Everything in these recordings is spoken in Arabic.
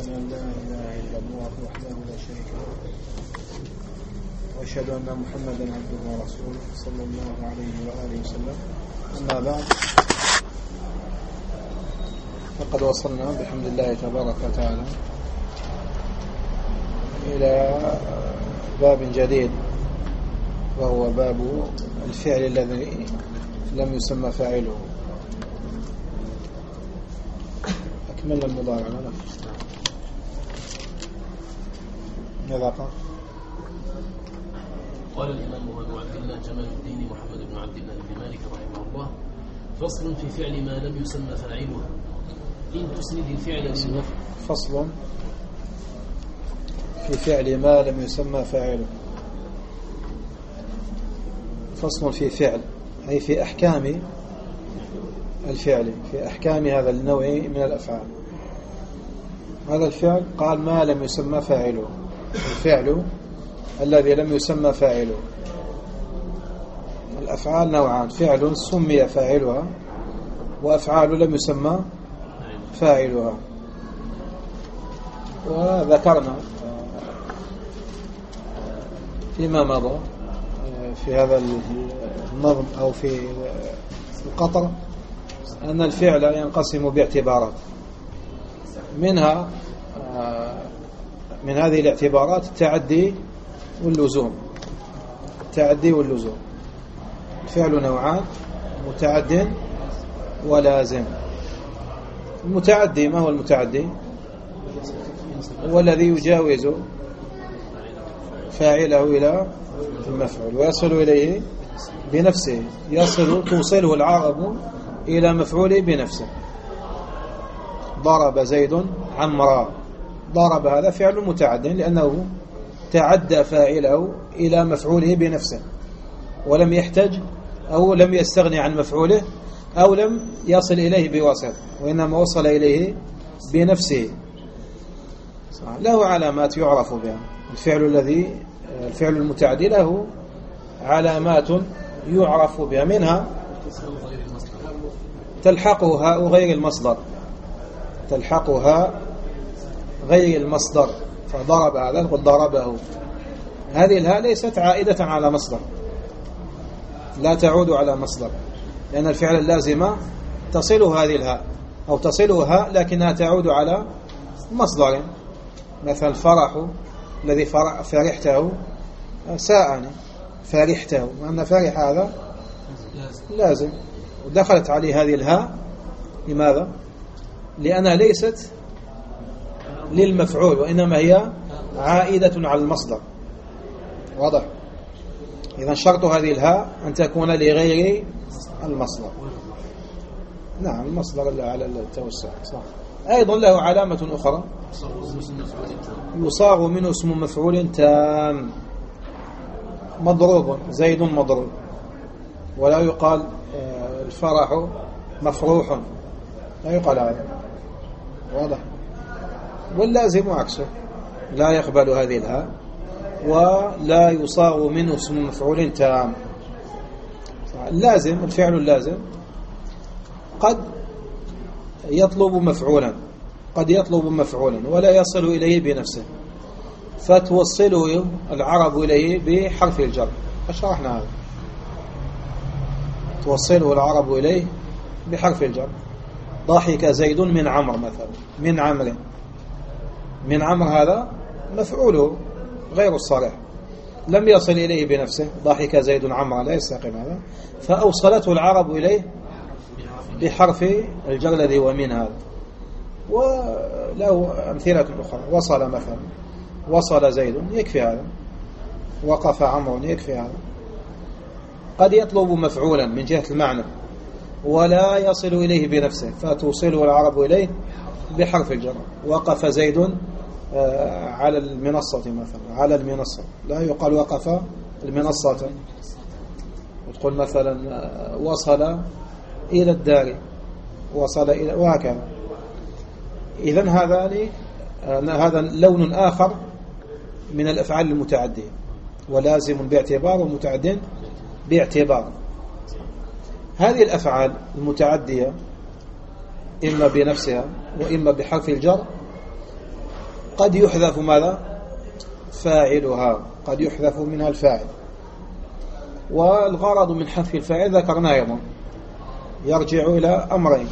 أن لا إله إلا الله وحده لا شريك له وأشهد أن محمدا عبده ورسوله صلى الله عليه وآله وسلم. أما بعد، فقد وصلنا بحمد الله تبارك وتعالى إلى باب جديد، وهو باب الفعل الذي لم يسمى فاعله. أكملنا المضارع. ماذا قال؟ قال الإمام أبو عبد الله جمال الدين محمد بن عبد الله بن مالك رحمه الله: فصل في فعل ما لم يسمى فاعله. إن تسند الفعل فصل في فعل ما لم يسمى فاعله. فصل في فعل أي في أحكام الفعل، في أحكام هذا النوع من الأفعال. هذا الفعل قال ما لم يسمى فاعله، الفعل الذي لم يسمى فاعله. الأفعال نوعان: فعل سمي فاعلها، وأفعال لم يسمى فاعلها. وذكرنا فيما مضى في هذا النظم أو في القطر أن الفعل ينقسم باعتبارات، منها من هذه الاعتبارات التعدي واللزوم. التعدي واللزوم، الفعل نوعان: متعد ولازم. المتعدي، ما هو المتعدي؟ هو الذي يجاوز فاعله إلى المفعول ويصل إليه بنفسه، توصله العرب إلى مفعوله بنفسه. ضرب زيد عمرا، ضرب هذا فعل متعد لأنه تعدى فاعله إلى مفعوله بنفسه، ولم يحتج أو لم يستغني عن مفعوله أو لم يصل إليه بواسطة، وإنما وصل إليه بنفسه. له علامات يعرف بها. الفعل المتعدي له علامات يعرف بها، منها تلحقها غير المصدر، تلحقها غير المصدر. فضرب هذا قد ضربه، هذه الهاء ليست عائدة على مصدر، لا تعود على مصدر، لأن الفعل اللازمة تصله هذه الهاء أو تصلها لكنها تعود على مصدر. مثل فرح الذي فرحته ساءني، فرحته، وأن فرح هذا لازم، ودخلت عليه هذه الهاء. لماذا؟ لأنها ليست للمفعول، وإنما هي عائدة على المصدر. واضح؟ إذا شرط هذه الهاء أن تكون لغير المصدر. نعم، المصدر على التوسع. صح. أيضا له علامة أخرى: يصاغ منه اسم مفعول تام. مضروب، زيد مضروب، ولا يقال الفرح مفروح، لا يقال هذا. واضح؟ واللازم عكسه، لا يقبل هذه الهاء، ولا يصاغ منه اسم مفعول تام. اللازم، الفعل اللازم قد يطلب مفعولا، قد يطلب مفعولا ولا يصل إليه بنفسه، فتوصله العرب إليه بحرف الجر. أشرحنا هذا، توصله العرب إليه بحرف الجر. ضحك زيد من عمر مثلا، من عمر، من عمر هذا مفعوله غير الصالح، لم يصل إليه بنفسه. ضحك زيد عمر لا يستقيم هذا، فأوصلته العرب إليه بحرف الجر الذي هو من هذا. وله أمثلة أخرى: وصل مثلا، وصل زيد، يكفي هذا. وقف عمر، يكفي هذا. قد يطلب مفعولا من جهة المعنى ولا يصل إليه بنفسه، فتوصله العرب إليه بحرف الجر. وقف زيد على المنصة مثلا، على المنصة، لا يقال وقف المنصة. وتقول مثلا وصل إلى الدار، وصل إلى، وهكذا. إذن هذا لون آخر من الأفعال المتعدية، ولازم باعتبار ومتعد باعتبار. هذه الأفعال المتعدية إما بنفسها وإما بحرف الجر قد يحذف ماذا؟ فاعلها، قد يحذف منها الفاعل. والغرض من حذف الفاعل ذكرنا أيضا يرجع إلى أمرين،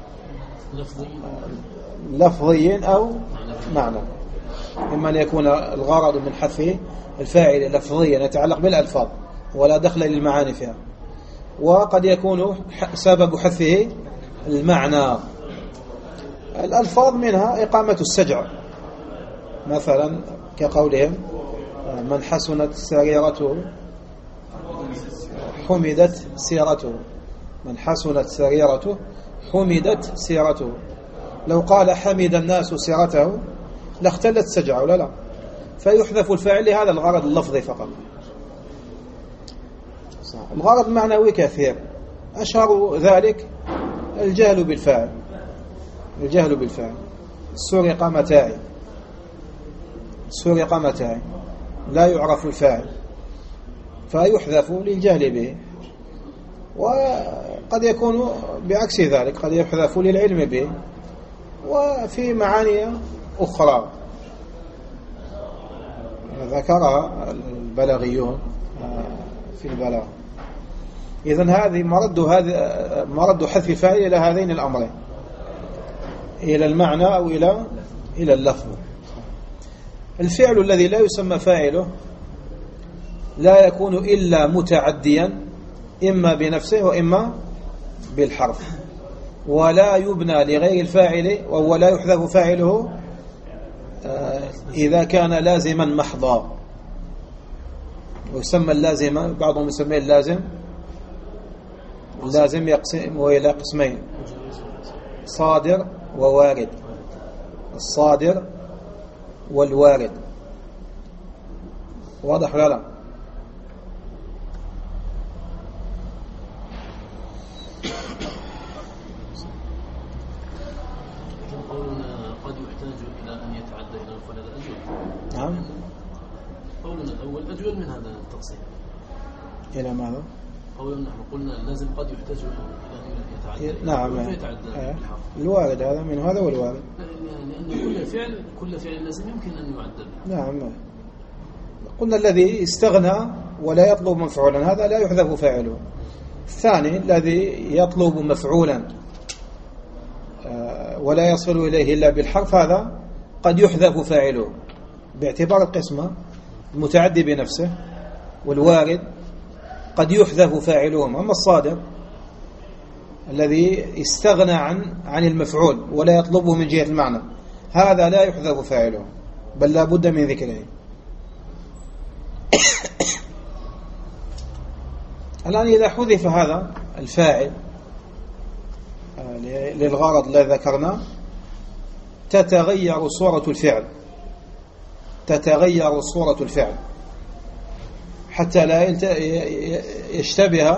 لفظي أو معنى. إما أن يكون الغرض من حذف الفاعل لفظيا يتعلق بالألفاظ ولا دخل للمعاني فيها، وقد يكون سبب حذفه المعنى. الألفاظ منها إقامة السجع، مثلا كقولهم من حسنت سريرته حمدت سيرته، من حسنت سريرته حمدت سيرته. لو قال حمد الناس سيرته لاختلت سجعه، ولا لا؟ فيحذف الفاعل لهذا الغرض اللفظي فقط. الغرض المعنوي كثير، أشهر ذلك الجهل بالفاعل. الجهل بالفاعل، سرق متاعي، سرق متاعي، لا يعرف الفاعل فيحذف للجهل به. وقد يكون بعكس ذلك، قد يحذف للعلم به. وفي معاني أخرى ذكرها البلاغيون في البلاغ. إذن هذه مرد حذف الفاعل إلى هذين الأمرين، إلى المعنى أو إلى اللفظ. الفعل الذي لا يسمى فاعله لا يكون إلا متعديا، إما بنفسه وإما بالحرف، ولا يبنى لغير الفاعل، وهو لا يحذف فاعله إذا كان لازما محضا. ويسمى اللازم، بعضهم يسميه اللازم يقسم إلى قسمين: صادر ووارد. الصادر والوارد، واضح ولا لا؟ قولنا قد يحتاج إلى أن يتعدى إلى الفعل الأجود. نعم. قولنا الأول أجود من هذا التقسيم. إلى ماذا؟ قولنا نحن قلنا اللازم قد يحتاج إلى أن يتعدى. نعم. الوارد هذا من هذا والوارد. لأن كل فعل لازم يمكن أن يعدل. نعم. قلنا الذي استغنى ولا يطلب مفعولا هذا لا يحذف فاعله. الثاني الذي يطلب مفعولا ولا يصل إليه إلا بالحرف هذا قد يحذف فاعله باعتبار القسمة: المتعدي بنفسه والوارد قد يحذف فاعلهم. أما الصادر الذي استغنى عن المفعول ولا يطلبه من جهة المعنى هذا لا يحذف فاعله، بل لا بد من ذكره. الآن إذا حذف هذا الفاعل للغرض الذي ذكرنا تتغير صورة الفعل حتى لا يشتبه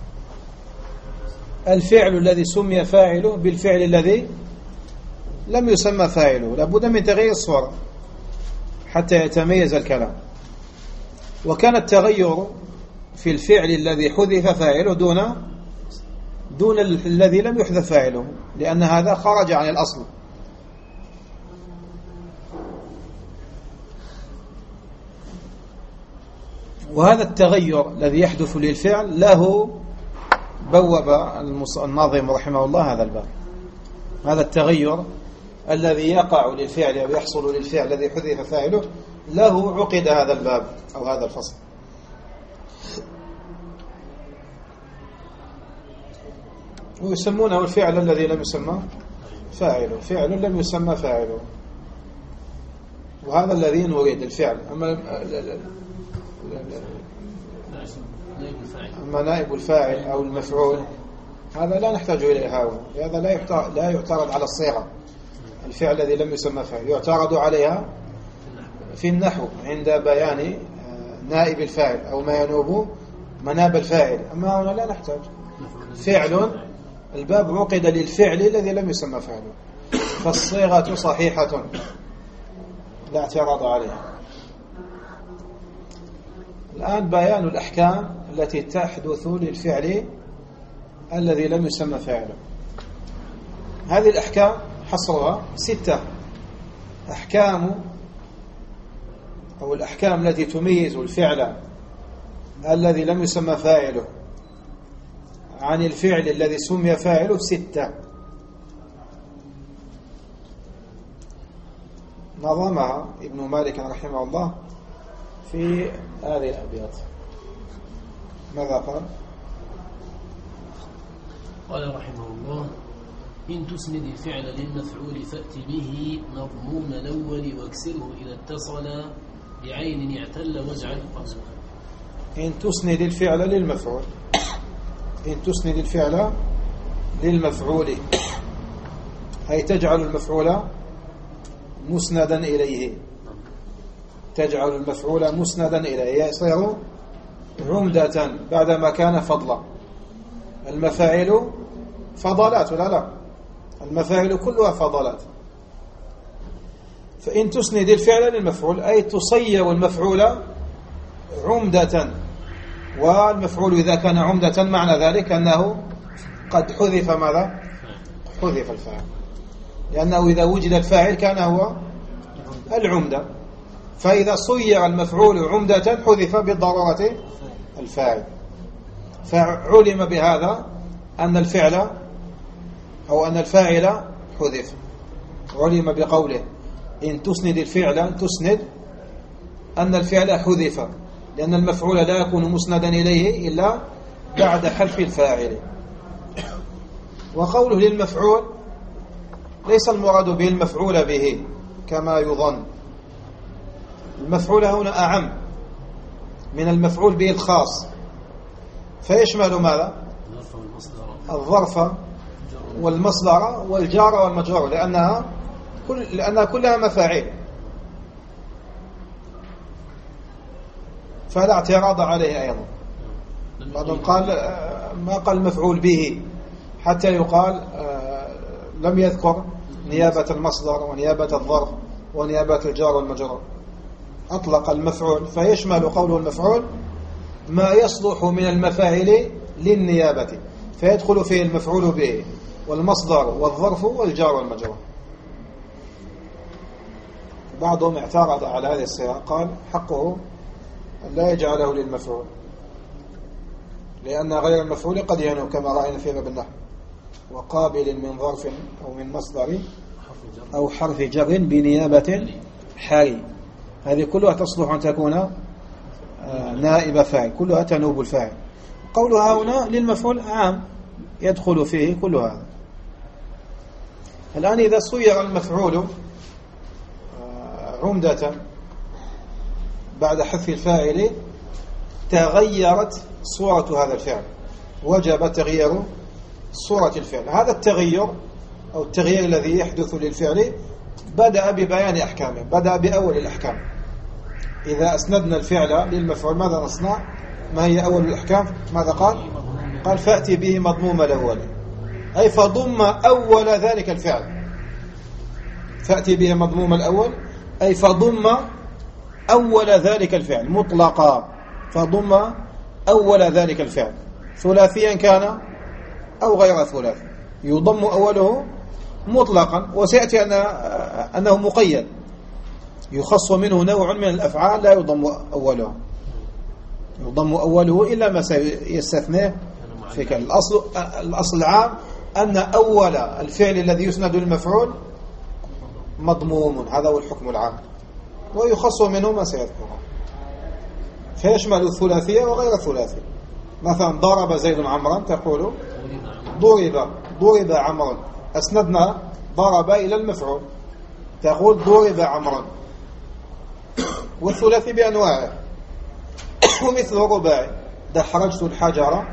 الفعل الذي سمي فاعله بالفعل الذي لم يسمى فاعله. لابد من تغيير الصورة حتى يتميز الكلام. وكان التغير في الفعل الذي حذف فاعله دون الذي لم يحذف فاعله، لأن هذا خرج عن الأصل. وهذا التغير الذي يحدث للفعل له بوب الناظم رحمه الله هذا الباب. هذا التغير الذي يقع للفعل أو يحصل للفعل الذي حذف فاعله له عقد هذا الباب أو هذا الفصل. ويسمونه الفعل الذي لم يسمى فاعله، فعل لم يسمى فاعله. وهذا الذي نريد الفعل. أما نائب الفاعل أو المفعول هذا لا نحتاج إليه. هذا لا يعترض على الصيغة. الفعل الذي لم يسمى فاعل يعترض عليها في النحو عند بيان نائب الفاعل أو ما ينوب مناب الفاعل. أما هنا لا نحتاج. فعل الباب عقد للفعل الذي لم يسمى فاعله، فالصيغة صحيحة لا اعتراض عليها. الآن بيان الأحكام التي تحدث للفعل الذي لم يسمى فاعله. هذه الأحكام حصرها 6: أحكام أو الأحكام التي تميز الفعل الذي لم يسمى فاعله عن الفعل الذي سمي فاعله 6. نظمها ابن مالك رحمه الله في هذه الأبيات. ماذا قال؟ قال رحمه الله: إن تسند الفعل للمفعول فأت به مضموم الأول واكسره إذا اتصل بعين اعتل واجعل قصره. إن تسند الفعل للمفعول، إن تسند الفعل للمفعول أي تجعل المفعول مسندا إليه، تجعل المفعول مسندا إليه يصير عمدة بعدما كان فضلا. المفاعل فضلات ولا لا؟ المفاعل كلها فضلات. فإن تسند الفعل للمفعول أي تصير المفعول عمدة، والمفعول إذا كان عمدة معنى ذلك أنه قد حذف ماذا؟ حذف الفاعل، لأنه إذا وجد الفاعل كان هو العمدة، فإذا صير المفعول عمدة حذف بالضرورة الفاعل. فعلم بهذا أن الفعل أو أن الفاعل حذف. علم بقوله إن تسند الفعل، تسند أن الفعل حذف، لأن المفعول لا يكون مسندا إليه إلا بعد حذف الفاعل. وقوله للمفعول ليس المراد به المفعول به كما يظن. المفعول هنا أعم من المفعول به الخاص، فيشمل ماذا؟ الظرف والمصدر والجار والمجرور، لأنها كلها مفاعيل، فلا اعتراض عليه أيضا. بعضهم قال ما قال مفعول به حتى يقال لم يذكر نيابة المصدر ونيابة الظرف ونيابة الجار والمجرور، أطلق المفعول، فيشمل قوله المفعول ما يصلح من المفاعل للنيابة، فيدخل فيه المفعول به والمصدر والظرف والجار والمجرور. بعضهم اعترض على هذه الصيغة، قال حقه أن لا يجعله للمفعول، لأن غير المفعول قد ينوب كما رأينا في باب النحو، وقابل من ظرف أو من مصدر أو حرف جر بنيابة حال، هذه كلها تصلح أن تكون نائب فاعل، كلها تنوب الفاعل. قولها هنا للمفعول عام يدخل فيه كل هذا. الآن إذا صير المفعول عمدة بعد حذف الفاعل تغيرت صورة هذا الفعل، وجب تغيير صورة الفعل. هذا التغيير أو التغيير الذي يحدث للفعل بدأ ببيان أحكامه، بدأ بأول الأحكام. إذا أسندنا الفعل للمفعول ماذا نصنع؟ ما هي أول الأحكام؟ ماذا قال؟ قال فأتي به مضموم الأول، أي فضم أول ذلك الفعل. فأتي به مضموم الأول أي فضم أول ذلك الفعل مطلقا، فضم أول ذلك الفعل ثلاثيا كان أو غير ثلاثي، يضم أوله مطلقا. وسيأتي أنه مقيد، يخص منه نوع من الأفعال لا يضم أوله، يضم أوله إلا ما يستثنيه في كلمة. الأصل العام أن أول الفعل الذي يسند للمفعول مضموم، هذا هو الحكم العام، ويخص منه ما سيذكره، فيشمل الثلاثية وغير الثلاثية. مثلا ضرب زيد عمرا تقول ضرب عمرا، أسندنا ضرب إلى المفعول، تقول ضرب عمرا. والثلاثي بأنواعه، ومثل الرباعي دحرجت الحجر،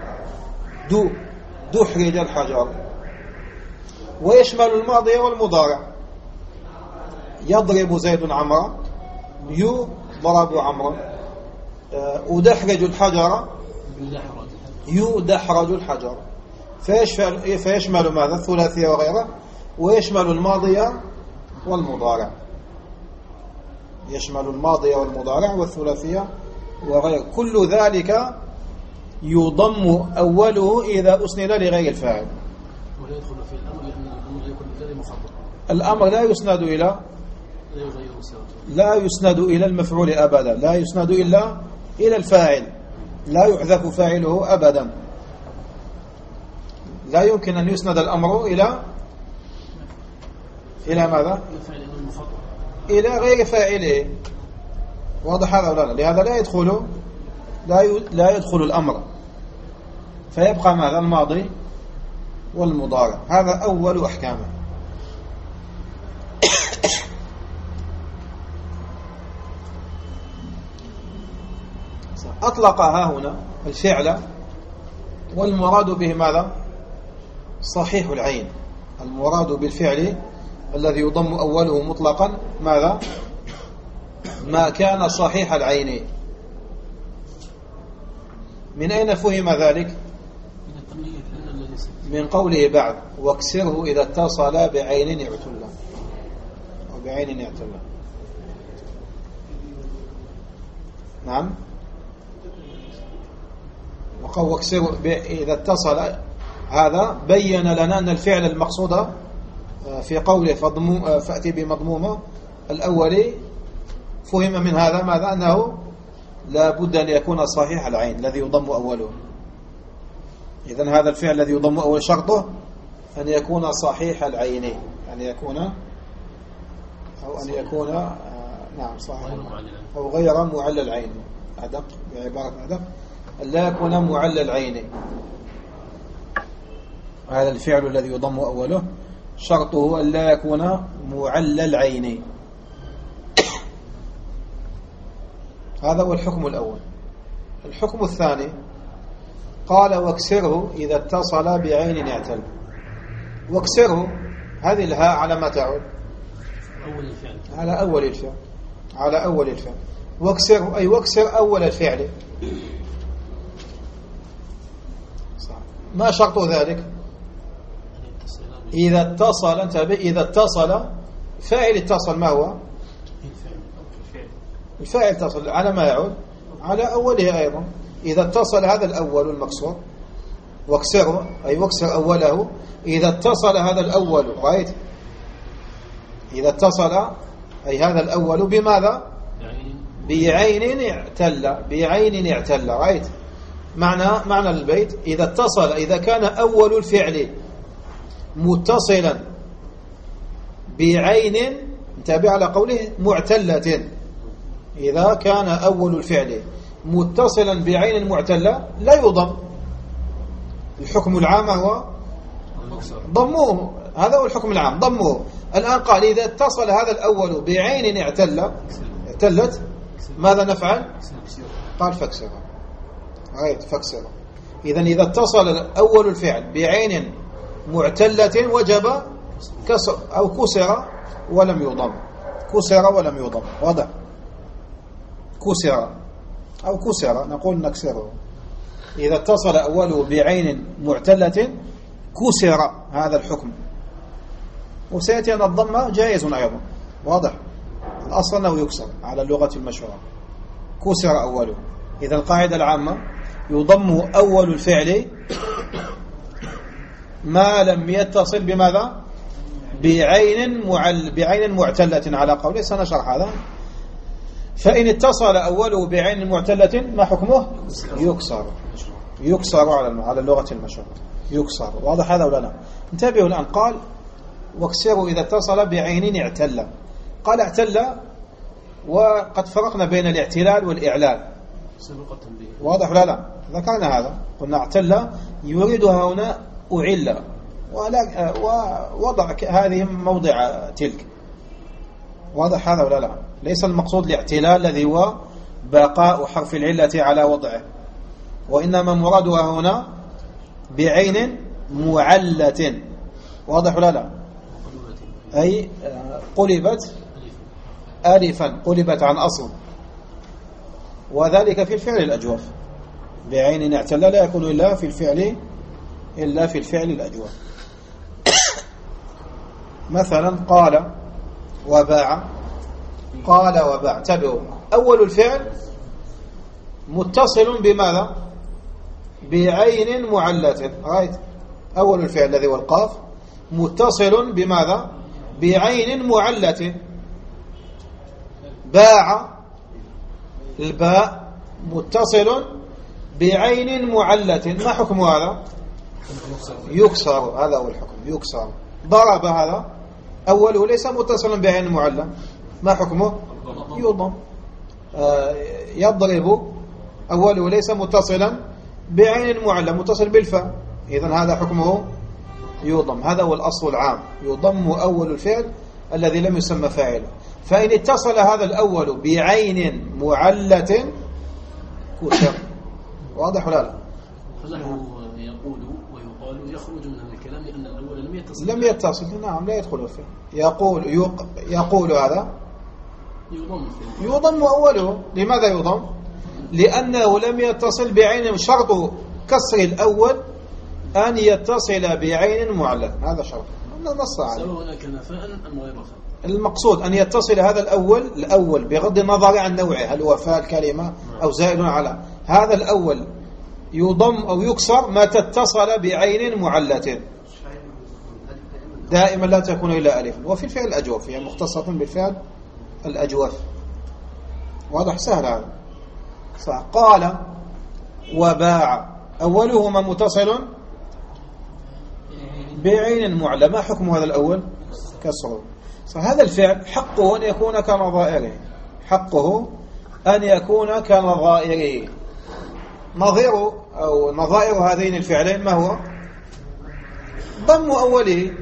دحرج الحجر. ويشمل الماضي والمضارع، يضرب زيد عمرا، يضرب عمرا، أدحرج الحجر، يدحرج الحجر. فيشمل ماذا؟ الثلاثية وغيره، ويشمل الماضي والمضارع، يشمل الماضي والمضارع والثلاثية وغيره. كل ذلك يضم أوله إذا أسند لغير الفاعل. ولا يدخل في الأمر لأن الأمر يكون غير مخاطب. الأمر لا يسند إلى لا يسند إلى المفعول أبدا، لا يسند إلا إلى الفاعل، لا يحذف فاعله أبدا. لا يمكن أن يسند الأمر إلى ماذا؟ إلى غير فاعله. واضح هذا ولا لا؟ لهذا لا يدخل الأمر، فيبقى ماذا؟ الماضي والمضارع. هذا أول أحكامه. أطلقها هنا الفعل، والمراد به ماذا؟ صحيح العين. المراد بالفعل الذي يضم أوله مطلقا ماذا؟ ما كان صحيح العين. من أين فهم ذلك؟ من قوله بعد: واكسره إذا اتصل بعين يعتله أو بعين يعتله. نعم، وقال واكسره إذا اتصل. هذا بين لنا أن الفعل المقصود في قوله فأتي بمضمومه الأولي فهم من هذا ماذا؟ أنه لا بد أن يكون صحيح العين الذي يضم أوله. إذن هذا الفعل الذي يضم أول شرطه أن يكون صحيح العين، أن يكون نعم صحيح أو غير معلل العين. أدق بعبارة أدق أن لا يكون معلل العين. هذا الفعل الذي يضم أوله شرطه أن لا يكون معلل العين. هذا هو الحكم الأول. الحكم الثاني قال: واكسره إذا اتصل بعين يعتل. واكسره، هذه الهاء على ما تعود؟ على أول الفعل. على أول الفعل. واكسره أي واكسر أول الفعل. ما شرط ذلك؟ إذا اتصل، انتبه، إذا اتصل فاعل اتصل، ما هو؟ الفاعل اتصل على ما يعود؟ على أوله أيضا. إذا اتصل هذا الأول المكسور، واكسره أي واكسر أوله. إذا اتصل هذا الأول، رأيت؟ إذا اتصل أي هذا الأول بماذا؟ بعين اعتل. بعين اعتل، رأيت؟ معنى البيت: إذا اتصل، إذا كان أول الفعل متصلا بعين، انتبه على قوله معتلة. إذا كان أول الفعل متصلا بعين معتلة لا يضم. الحكم العام هو ضموه، هذا هو الحكم العام، ضموه. الآن قال: إذا اتصل هذا الأول بعين اعتلت، ماذا نفعل؟ قال: فاكسره. رأيت؟ فاكسره. إذا اتصل أول الفعل بعين معتلة وجب كسر أو كسر ولم يضم. كسر ولم يضم. واضح؟ كسر أو كسر، نقول نكسره. إذا اتصل أوله بعين معتلة كسر، هذا الحكم. وسيأتي أن الضم جائز أيضا. واضح؟ الأصل أنه يكسر على اللغة المشهورة. كسر أوله. إذا القاعدة العامة: يضم أول الفعل ما لم يتصل بماذا؟ بعين معتلة، على قوله سنشرح هذا. فإن اتصل أوله بعين معتلة ما حكمه؟ يكسر على اللغة المشهورة، يكسر. واضح هذا ولا لا؟ انتبهوا الآن. قال: واكسروا إذا اتصل بعين اعتل. قال اعتل، وقد فرقنا بين الاعتلال والإعلال. واضح ولا لا؟ ذكرنا هذا، قلنا اعتل يريدها هنا أعل، ووضع هذه موضع تلك. واضح هذا ولا لا؟ ليس المقصود الاعتلال الذي هو بقاء حرف العلة على وضعه، وإنما مرادها هنا بعين معلة. واضح ولا لا؟ أي قلبت ألفا، قلبت عن أصل، وذلك في الفعل الأجوف. بعين اعتل لا يكون إلا في الفعل الأجوف. مثلا قال وباع. قال وباع، انتبهوا، أول الفعل متصل بماذا؟ بعين معلة. رأيت؟ أول الفعل الذي هو القاف متصل بماذا؟ بعين معلة. باع الباء متصل بعين معلة، ما حكم هذا؟ يكسر، هذا هو الحكم، يكسر. ضرب هذا أوله ليس متصلا بعين معلة، ما حكمه؟ يضم. يضرب أوله ليس متصلا بعين معلة، متصل بالفاء، إذن هذا حكمه يضم. هذا هو الأصل العام، يضم أول الفعل الذي لم يسمى فاعله. فإن اتصل هذا الأول بعين معلة كسر. واضح ولا لا؟ فنحن يقول ويقال يخرج من هذا الكلام لأن الأول لم يتصل. نعم، لا يدخل فيه. يقول هذا يضم أوله. لماذا يضم؟ لأنه لم يتصل بعين. شرط كسر الأول أن يتصل بعين معلة، هذا شرط نص عليه، سواء كان فاء أم غير فاء. المقصود أن يتصل هذا الأول بغض النظر عن نوعه، هل هو فاء الكلمة أو زائد على. هذا الأول يضم أو يكسر ما تتصل بعين معلة، دائما لا تكون إلا ألف. وفي الفعل الأجوف، يعني مختصة بالفعل الأجوف. واضح؟ سهل هذا. صح. قال وباع أولهما متصل بعين معلة، ما حكم هذا الأول؟ كسره. فهذا الفعل حقه أن يكون كنظائره، حقه أن يكون كنظائره. نظير أو نظائر هذين الفعلين ما هو؟ ضم أوله،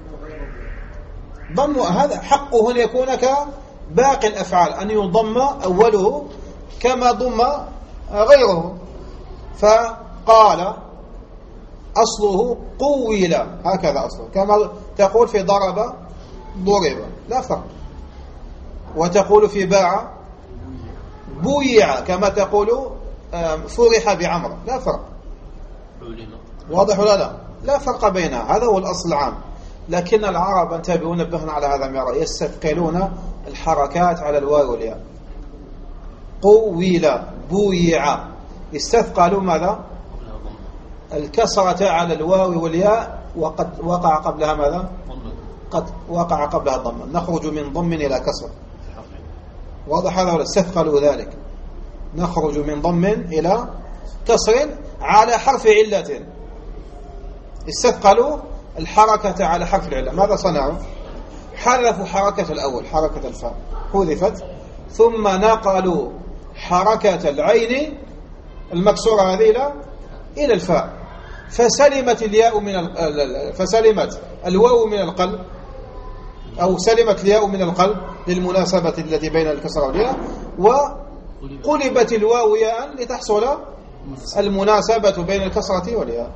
ضم. هذا حقه أن يكون كباقي الأفعال، أن يضم أوله كما ضم غيره. فقال أصله قويل، هكذا أصله، كما تقول في ضرب ضرب، لا فرق. وتقول في باع بويع، كما تقول فرح بعمر، لا فرق. واضح ولا لا؟ لا فرق بينها. هذا هو الأصل العام. لكن العرب انتبهوا، نبهنا على هذا مرة، يستثقلون الحركات على الواو والياء. قويل، بويع، استثقلوا ماذا؟ الكسرة على الواو والياء، وقد وقع قبلها ماذا؟ قد وقع قبلها الضمة. نخرج من ضم إلى كسر. واضح هذا ولا؟ استثقلوا ذلك. نخرج من ضم إلى كسر على حرف علة. استثقلوا الحركة على حرف العلة. ماذا صنعوا؟ حذفوا حركة الأول، حركة الفاء حذفت، ثم نقلوا حركة العين المكسورة هذه إلى الفاء، فسلمت الياء من فسلمت الواو من القلب، أو سلمت الياء من القلب للمناسبة التي بين الكسرة والياء، وقلبت الواو ياء لتحصل المناسبة بين الكسرة والياء.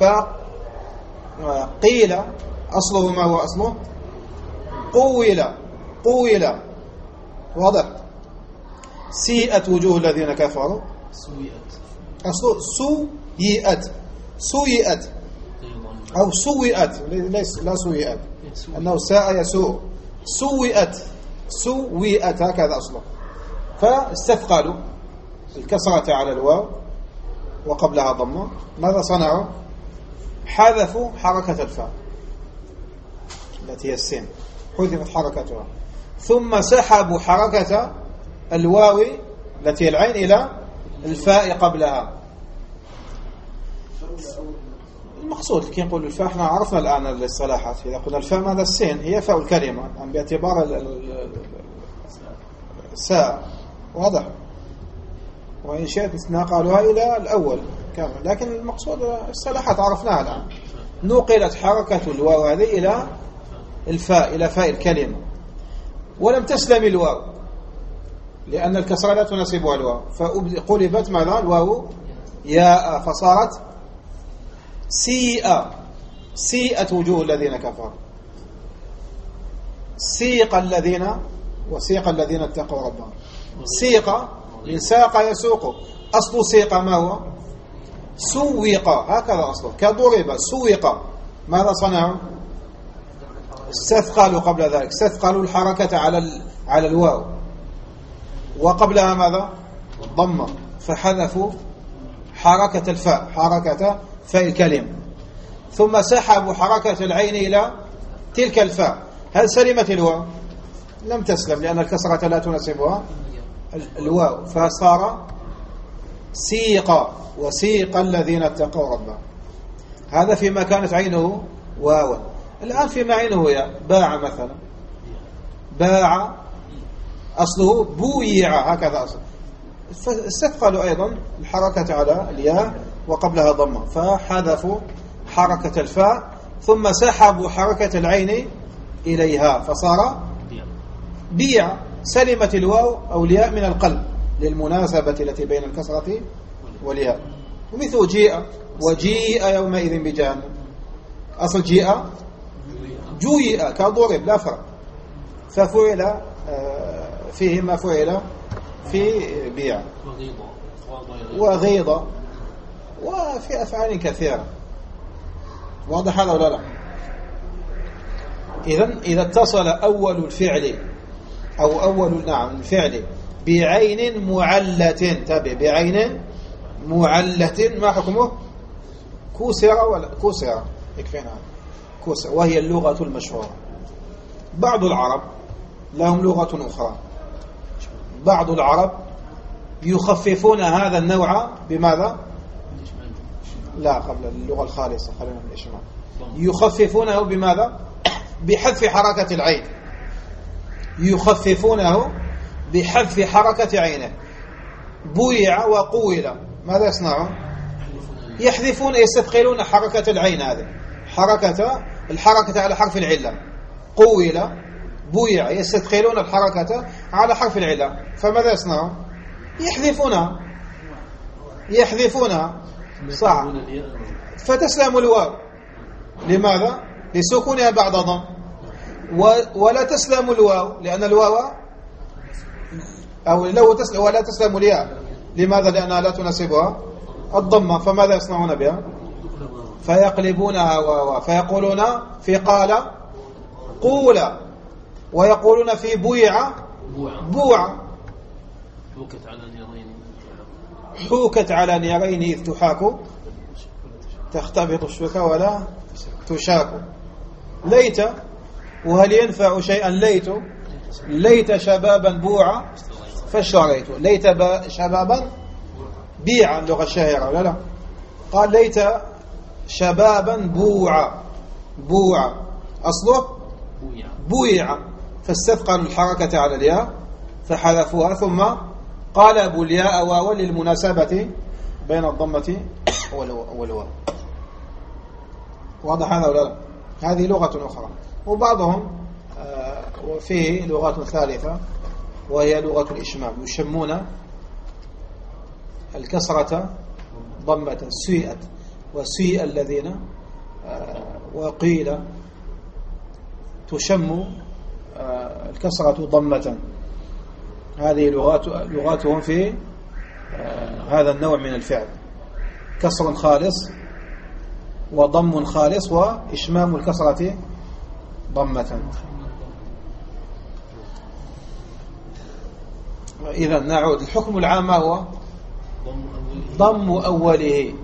فقيل أصله ما هو أصله؟ قويل، قويل. واضح؟ سيئت وجوه الذين كفروا، أصله سيئت، سيئت أو سوئت، لا سوئت، أنه ساء يسوء. سوئت، سوئت، هكذا أصله. فاستثقلوا الكسرة على الواو وقبلها ضمة. ماذا صنعوا؟ حذفوا حركة الفاء التي هي السين، حذفت حركتها، ثم سحبوا حركة الواو التي هي العين إلى الفاء قبلها. المقصود كي نقول الفاء، احنا عرفنا الآن الاصطلاحات. إذا قلنا الفاء ماذا؟ السين هي فاء الكلمة باعتبار الساء. واضح؟ وإن شئت نقلها إلى الأول كامل، لكن المقصود الاصطلاحات عرفناها الآن. نقلت حركة الواو هذه إلى الفاء، إلى فاء الكلمة، ولم تسلم الواو لأن الكسرة لا تناسبها الواو، فقلبت ماذا؟ الواو ياء، فصارت سيئة، سيئت وجوه الذين كفروا. سيق الذين، وسيق الذين اتقوا ربهم. سيق من ساق يسوق، أصل سيق ما هو؟ سوق، هكذا أصله، كضرب، سوق. ماذا صنعوا؟ استثقلوا قبل ذلك، استثقلوا الحركة على الواو، وقبلها ماذا؟ ضمة، فحذفوا حركة الفاء، حركة فاء الكلمة، ثم سحبوا حركة العين إلى تلك الفاء. هل سلمت الواو؟ لم تسلم لأن الكسرة لا تناسبها الواو، فصار سيق وسيق الذين اتقوا ربهم. هذا فيما كانت عينه واوا. الآن فيما عينه يا باع مثلا، باع أصله بويع هكذا أصله، فاستثقلوا أيضا الحركة على الياء وقبلها ضمة، فحذفوا حركة الفاء ثم سحبوا حركة العين إليها فصار بيع. سلمت الواو أو الياء من القلب للمناسبة التي بين الكسرة والياء. ومثل جيء وجيء يومئذ بجهنم، أصل جيء جويء كضرب لا فرق، ففعل فيه ما فعل في بيع وغيض وفي أفعال كثيرة. واضح هذا ولا لا؟ إذا اتصل أول الفعل أو أول الفعل بعين معلة، تابع بعين معلة، ما حكمه؟ كسر ولا كسر؟ يكفينا كسر، وهي اللغة المشهورة. بعض العرب لهم لغة أخرى، بعض العرب يخففون هذا النوع بماذا؟ لا، قبل اللغة الخالصة خلينا من الإشمام. يخففونه بماذا؟ بحذف حركة العين، يخففونه بحذف حركة عينه. بويع وقويل، ماذا يصنعون؟ يحذفون، يستثقلون حركة العين، هذه الحركة على حرف العلة. قويل بويع، يستثقلون الحركة على حرف العلة، فماذا يصنعون؟ يحذفونها صح، فتسلم الواو. لماذا؟ لسكونها بعد ضم. ولا تسلم الواو لأن الواو أو لو تسلم، ولا تسلم الياء. لماذا؟ لأنها لا تناسبها الضمة. فماذا يصنعون بها؟ فيقلبونها واو، فيقولون في قال قولا، ويقولون في بويع بوع. حوكت على نيرين إذ تحاك تختبط الشوك ولا تشاك. ليت، وهل ينفع شيئا ليت شبابا بوعا فاشتريت. ليت شبابا بيعا، اللغة الشهيرة ولا لا؟ قال ليت شبابا بوعا أصله بويع، فاستثقلوا الحركة على الياء فحذفوها، ثم قالبوا الياء واوا للمناسبة بين الضمة والواو. واضح هذا ولا لا؟ هذه لغة أخرى. وبعضهم فيه لغات ثالثة وهي لغة الإشمام، يشمون الكسرة ضمة، سيئت وسيء الذين، وقيل تشم الكسرة ضمة. هذه لغاتهم في هذا النوع من الفعل، كسر خالص وضم خالص وإشمام الكسرة ضمة. إذا نعود، الحكم العام هو ضم أوله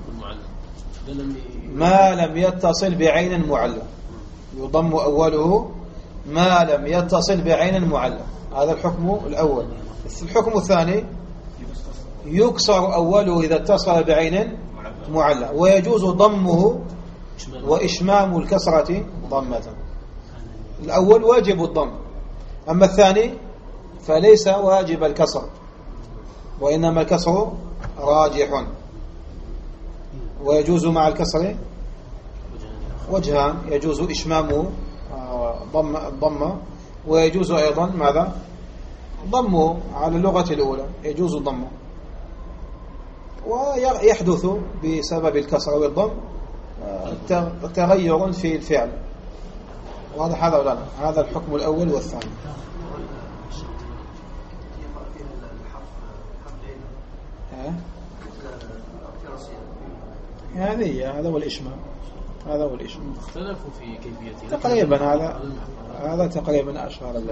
ما لم يتصل بعين معلة. يضم أوله ما لم يتصل بعين معلة، هذا الحكم الأول. الحكم الثاني يكسر أوله إذا اتصل بعين معلة، ويجوز ضمه وإشمام الكسرة ضمة. الأول واجب الضم، أما الثاني فليس واجب الكسر، وإنما الكسر راجح. ويجوز مع الكسر وجهان، يجوز إشمامه ضمه، ويجوز أيضا ماذا؟ ضمه على اللغة الأولى، يجوز ضمه. ويحدث بسبب الكسر والضم تغير في الفعل. واضح هذا ولا لا؟ هذا الحكم الأول والثاني. هذا هو الإشمام، هذا هو الإشمام. اختلفوا في كيفيته تقريبا، هذا تقريبا أشهر.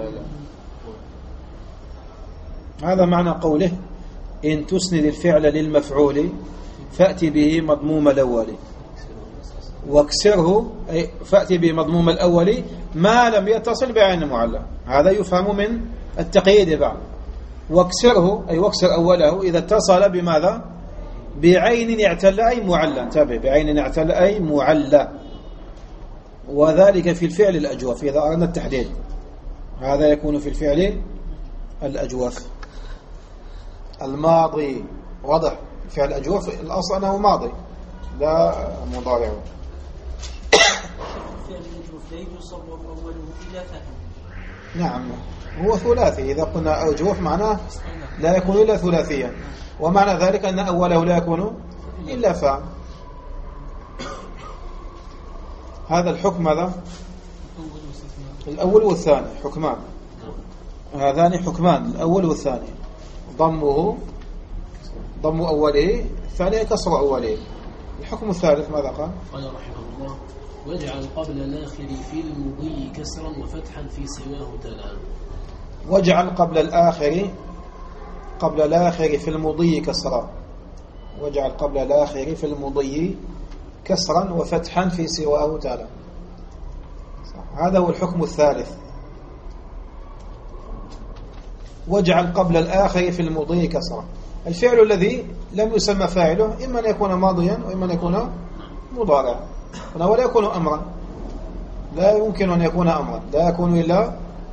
هذا معنى قوله إن تسند الفعل للمفعول فأتي به مضموم الأول واكسره، أي فأتي به مضموم الأول ما لم يتصل بعين معلة. هذا يفهم من التقييد بعد. واكسره أي واكسر أوله إذا اتصل بماذا؟ بعين اعتل أي معلى. انتبه، بعين اعتل أي معلى، وذلك في الفعل الأجوف إذا أردنا التحديد. هذا يكون في الفعل الأجوف. الماضي واضح، فعل الأجوف الأصل أنه ماضي لا مضارع. فعل الأجوف لا يصب أوله إلى فهم. نعم، هو ثلاثي. إذا قلنا أجوف معناه لا يكون إلا ثلاثيا، ومعنى ذلك أن أوله لا يكون إلا فاعل. هذا الحكم هذا الأول والثاني حكمان، هذان حكمان، الأول والثاني. ضم أوله، الثاني كسر أوله. الحكم الثالث ماذا قال؟ قال رحمه الله: واجعل قبل الآخر في المضي كسرا وفتحا في سواه تلا. واجعل قبل الآخر في المضي كسرا. واجعل قبل الآخر في المضي كسرا وفتحا في سواه تلا. هذا هو الحكم الثالث. واجعل قبل الآخر في المضي كسرا. الفعل الذي لم يسمى فاعله إما أن يكون ماضيا وإما أن يكون مضارعا، ولا يكون أمرا. لا يمكن أن يكون أمرا، لا يكون إلا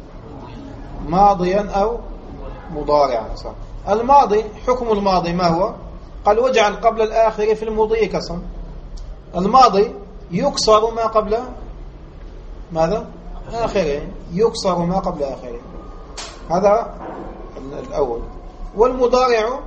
ماضيا أو مضارعا. الماضي، حكم الماضي ما هو؟ قال واجعل قبل الآخر في المضي كسرا. الماضي يكسر ما قبل ماذا؟ آخره، يكسر ما قبل آخره. هذا الأول. والمضارع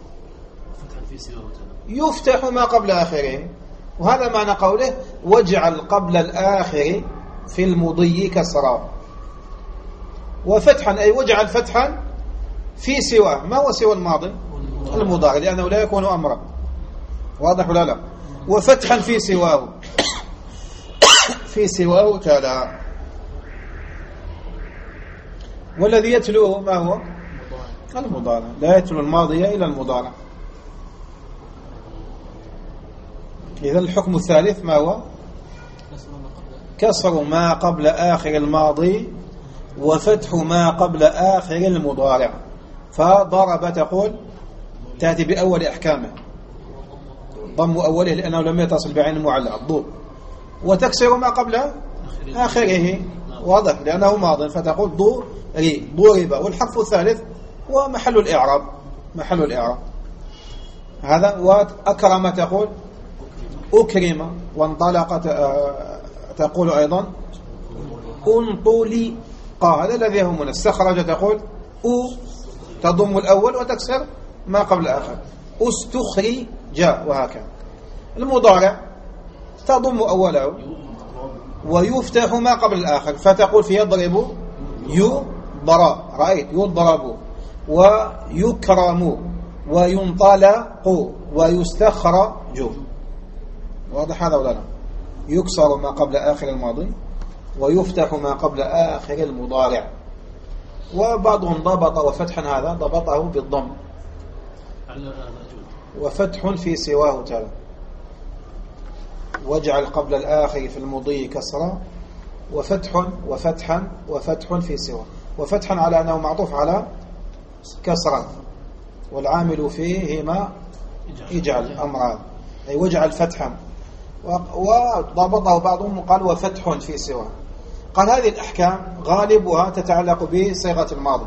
يفتح ما قبل آخره، وهذا معنى قوله واجعل قبل الآخر في المضي كسرا. وفتحا أي واجعل فتحا في سواه. ما هو سوى الماضي؟ المضارع، لأنه لا يكون أمرا. واضح ولا لا؟ وفتحا في سواه، في سواه تلا. والذي يتلوه ما هو؟ المضارع. لا يتلو الماضي إلى المضارع. إذا الحكم الثالث ما هو؟ كسر ما قبل آخر الماضي وفتح ما قبل آخر المضارع. فضرب تقول تأتي بأول أحكامه، ضم أوله لأنه لم يتصل بعين معلى الضوء، وتكسر ما قبل آخره، واضح لأنه ماض، فتقول ضرب. والحرف الثالث ومحل الإعراب، محل الإعراب هذا. وأكرم تقول أكرم. وانطلق تقول أيضا انطلق. هذا الذي يهمنا. استخرج تقول تضم الأول وتكسر ما قبل الآخر. استخرج وهكذا. المضارع تضم أوله ويفتح ما قبل الآخر، فتقول في يضرب يضرب، رأيت يضرب، ويكرم، وينطلق، ويستخرج. واضح هذا ولا لا؟ يكسر ما قبل آخر الماضي ويفتح ما قبل آخر المضارع. وبعضهم ضبط وفتحا، هذا ضبطه بالضم. وفتح في سواه تلا. واجعل قبل الآخر في المضي كسرا وفتح وفتحا وفتح في سواه. وفتحا على أنه معطوف على كسرا، والعامل فيه ما اجعل أمران، أي واجعل فتحا. وضبطه بعضهم قال وفتح في سواه. قال هذه الأحكام غالبها تتعلق بصيغة الماضي،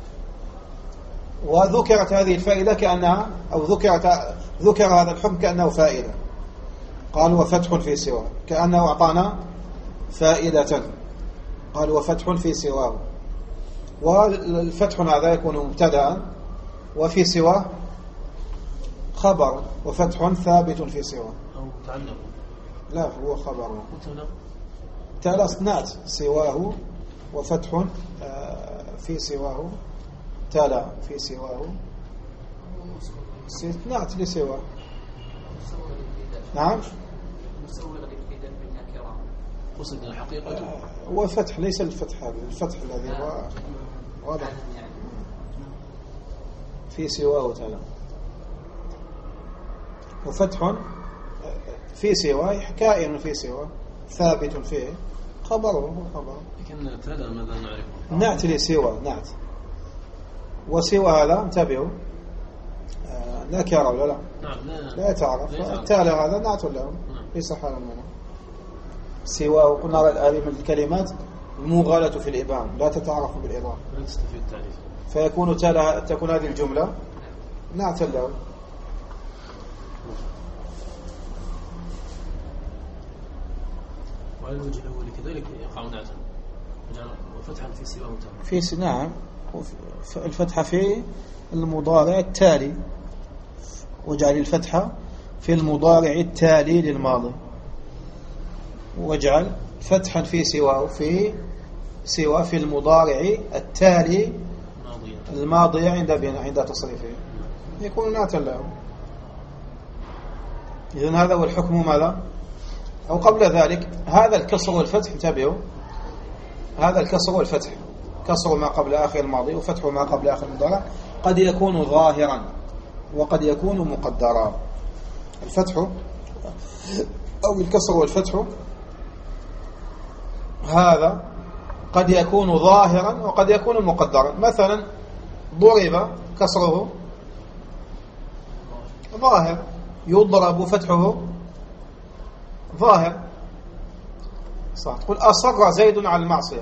وذكرت هذه الفائدة كأنها، أو ذكر هذا الحكم كأنه فائدة. قال وفتح في سواه، كأنه أعطانا فائدة. قال وفتح في سواه. والفتح هذا يكون مبتدأ، وفي سواه خبر، وفتح ثابت في سواه. أو تعلق. لا، هو خبر. تلا سواه، وفتح في سواه، تلا في سواه، نعت لسواه. نعم. قصد الحقيقة. وفتح ليس الفتح هذا، الفتح الذي هو واضح في سواه تلا. وفتح في سواه كائن في سواه، ثابت فيه خبره. لكن تلا ماذا نعرف؟ نعت لسوى، نعت وسوى هذا انتبهوا نكرة ولا لا؟ نعم لا تعرف. التالي هذا نعت له ليس حالا منه. سوى وقلنا هذه من الكلمات المغالاة في الإبهام لا تتعرف بالإضافة، لا تستفيد التعريف، فيكون تكون هذه الجملة نعت له. وعلى الوجه الأول كذلك يقع نعتا وفتحا في سواه في نعم الفتحة في المضارع التالي، واجعل الفتحة في المضارع التالي للماضي، واجعل فتحا في سواه في المضارع التالي الماضي عند تصريفه يكون نعتا له. إذن هذا هو الحكم ماذا؟ أو قبل ذلك هذا الكسر والفتح، انتبهوا، هذا الكسر والفتح، كسر ما قبل آخر الماضي وفتح ما قبل آخر المضارع قد يكون ظاهرا وقد يكون مقدرا. الفتح أو الكسر والفتح هذا قد يكون ظاهرا وقد يكون مقدرا. مثلا ضرب كسره ظاهر، يضرب فتحه ظاهر، صح. تقول أصر زيد على المعصية،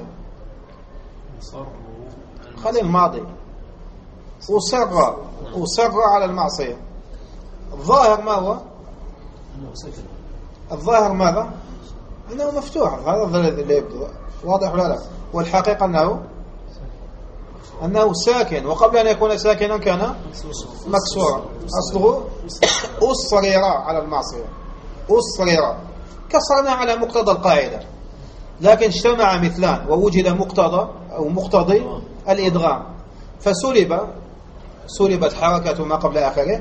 خلي الماضي، أصر على المعصية. الظاهر ما هو؟ الظاهر ماذا؟ أنه مفتوح، هذا اللي يبدو واضح ولا لا؟ والحقيقة أنه ساكن، وقبل أن يكون ساكنا كان مكسورا. أصله أصرر على المعصية، أصرر، كسرنا على مقتضى القاعدة، لكن اجتمع مثلان ووجد مقتضى أو مقتضي الإدغام، فسلبت حركة ما قبل آخره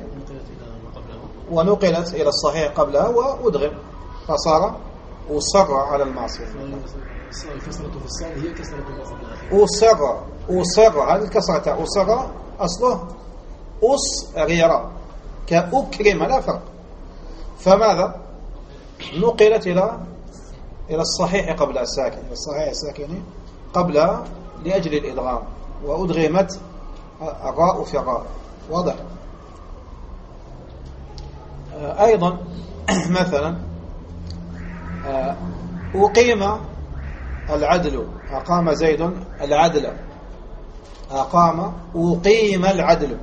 ونقلت إلى الصحيح قبلها وأدغم، فصار أصر على المعصية. الكسرة في الصاد هي كسرة ما قبل آخره. أصر هذه الكسرة أصر أصله أصرر كأكرم، لا فرق. فماذا؟ نقلت إلى الصحيح قبل الساكن، إلى الصحيح الساكن قبل لأجل الإدغام، وأدغمت الراء في الراء. واضح؟ أيضا مثلا أقيم العدل، أقام زيد العدل، أقيم العدل،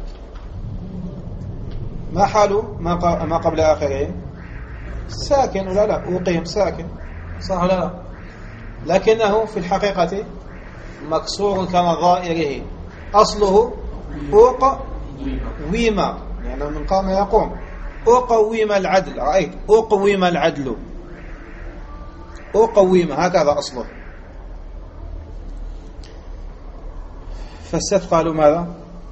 ما حاله ما قبل آخره؟ ساكن ولا لا؟ أقيم ساكن، صح ولا لا؟ لكنه في الحقيقة مكسور كما ظائره، أصله أقويم، يعني من قام يقوم، أقويم العدل، رأيت أقويم العدل، أقويم، هكذا أصله. فاستثقلوا ماذا؟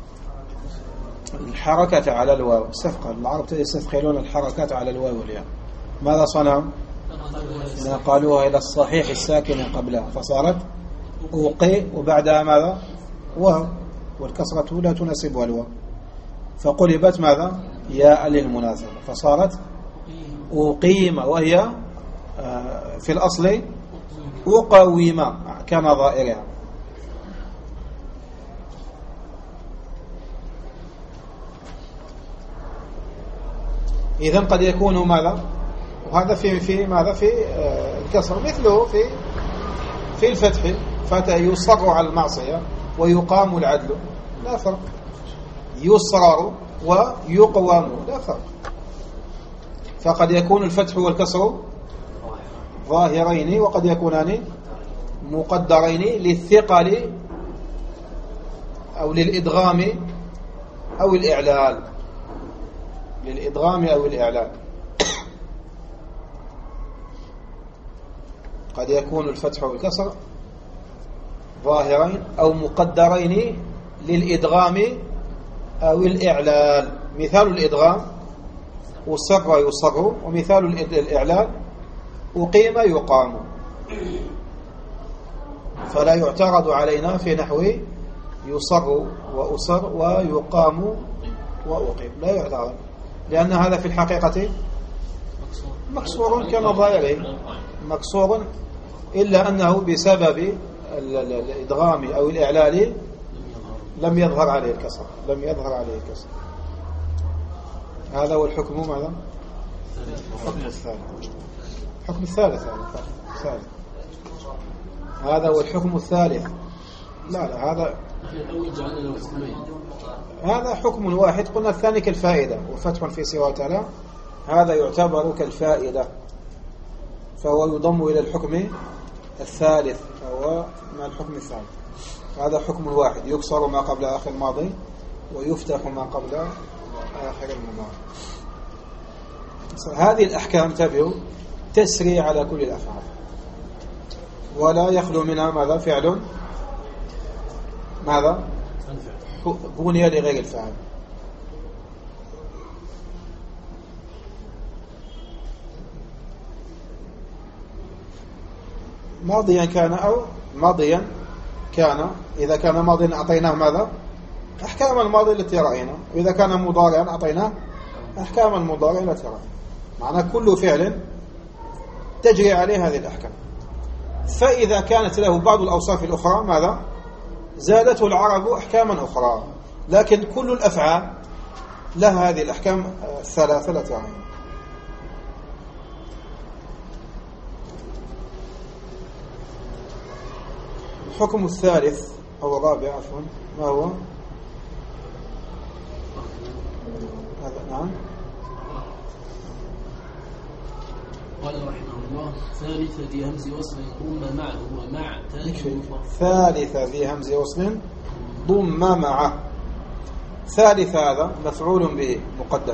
الحركة على الواو، استثقل العرب يستثقلون الحركات على الواو والياء. ماذا صنعوا؟ قالوها إلى الصحيح الساكن قبلها فصارت أوقي، وبعدها ماذا؟ واو، والكسرة لا تناسبها الواو، فقلبت ماذا؟ ياء للمناسبة فصارت أقيم، وهي في الأصل أقويم كما ظائرها. إذن قد يكون ماذا؟ وهذا في ماذا؟ في الكسر، مثله في الفتح، فتى يصر على المعصية ويقام العدل، لا فرق، يصرر ويقوام، لا فرق. فقد يكون الفتح والكسر ظاهرين وقد يكونان مقدرين للثقل أو للإدغام أو الإعلال، للإدغام أو الإعلال. قد يكون الفتح والكسر ظاهرين أو مقدرين للإدغام أو الإعلال. مثال الإدغام أصر يصر، ومثال الإعلال أقيم يقام. فلا يعترض علينا في نحو يصر وأصر ويقام وأقيم، لا يعترض، لأن هذا في الحقيقة مكسور كما ظاهره، مكسور إلا أنه بسبب الإدغام أو الإعلال لم يظهر عليه الكسر. هذا هو الحكم. ماذا؟ الحكم الثالث. هذا هو الحكم الثالث. لا هذا حكم واحد. قلنا الثاني كالفائدة، وفتح في سوى تعالى هذا يعتبر كالفائدة، فهو يضم إلى الحكم الثالث، فهو مع الحكم الثالث. هذا حكم واحد يكسر ما قبل آخر الماضي ويفتح ما قبل آخر المضارع. هذه الأحكام تسري على كل الأفعال، ولا يخلو منها ماذا؟ فعل ماذا؟ بني لغير الفاعل. ماضيا كان أو ماضيا كان. إذا كان ماضيا أعطيناه ماذا؟ أحكام الماضي التي رأينا، وإذا كان مضارعا أعطيناه أحكام المضارع التي رأينا. معنى كل فعل تجري عليه هذه الأحكام. فإذا كانت له بعض الأوصاف الأخرى ماذا؟ زادته العرب أحكاما أخرى، لكن كل الأفعال لها هذه الأحكام الثلاثة التي رأينا. الحكم الثالث أو الرابع عفوا ما هو؟ هذا نعم. قال رحمه الله: ثالث ذي همز وصل ضم معه ومع ثالث ذي همز وصل ضم معه. ثالث هذا مفعول به مقدم.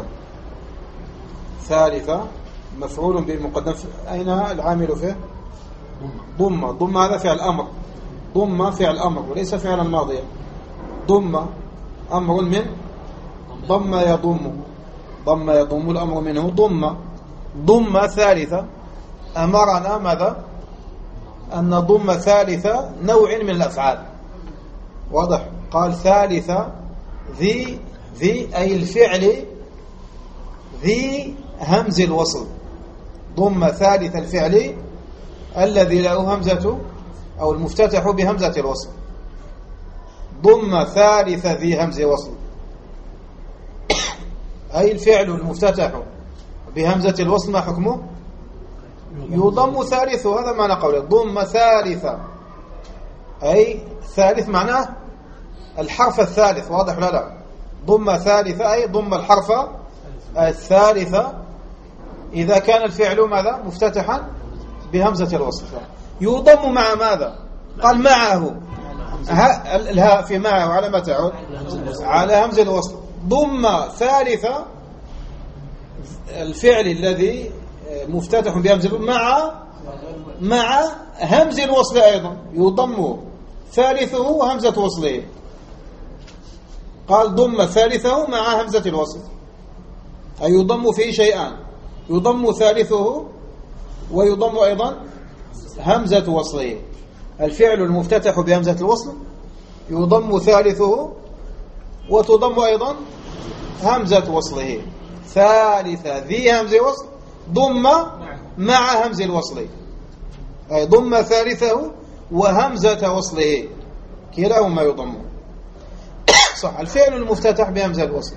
ثالث مفعول به مقدم. أين العامل فيه؟ ضم هذا فعل أمر. ضم فعل أمر وليس فعلا ماضيا. ضم أمر من ضم يضم الأمر منه. ضم ثالثة أمرنا ماذا؟ أن نضم ثالثة نوع من الأفعال. واضح؟ قال ثالثة ذي أي الفعل ذي همز الوصل. ضم ثالث الفعل الذي له همزة أو المفتتح بهمزة الوصل. ضم ثالث ذي همز وصل أي الفعل المفتتح بهمزة الوصل ما حكمه؟ يضم ثالثه. هذا معنى قوله ضم ثالثة، أي ثالث معناه الحرف الثالث. واضح ولا لا؟ ضم ثالثة أي ضم الحرف الثالثة إذا كان الفعل ماذا؟ مفتتحا بهمزة الوصل. يضم مع ماذا؟ قال معه. الهاء في معه على ما تعود؟ على همز الوصل. ضم ثالثة الفعل الذي مفتتح بهمز مع همز الوصل أيضا يضم ثالثه وهمزة وصله. قال ضم ثالثه مع همزة الوصل، أي يضم فيه شيئان: يضم ثالثه ويضم أيضا همزة وصله. الفعل المفتتح بهمزة الوصل يضم ثالثه وتضم أيضا همزة وصله. ثالثة ذي همز وصل ضم مع همز الوصل، أي ضم ثالثه وهمزة وصله كلاهما يضم. صح. الفعل المفتتح بهمزة الوصل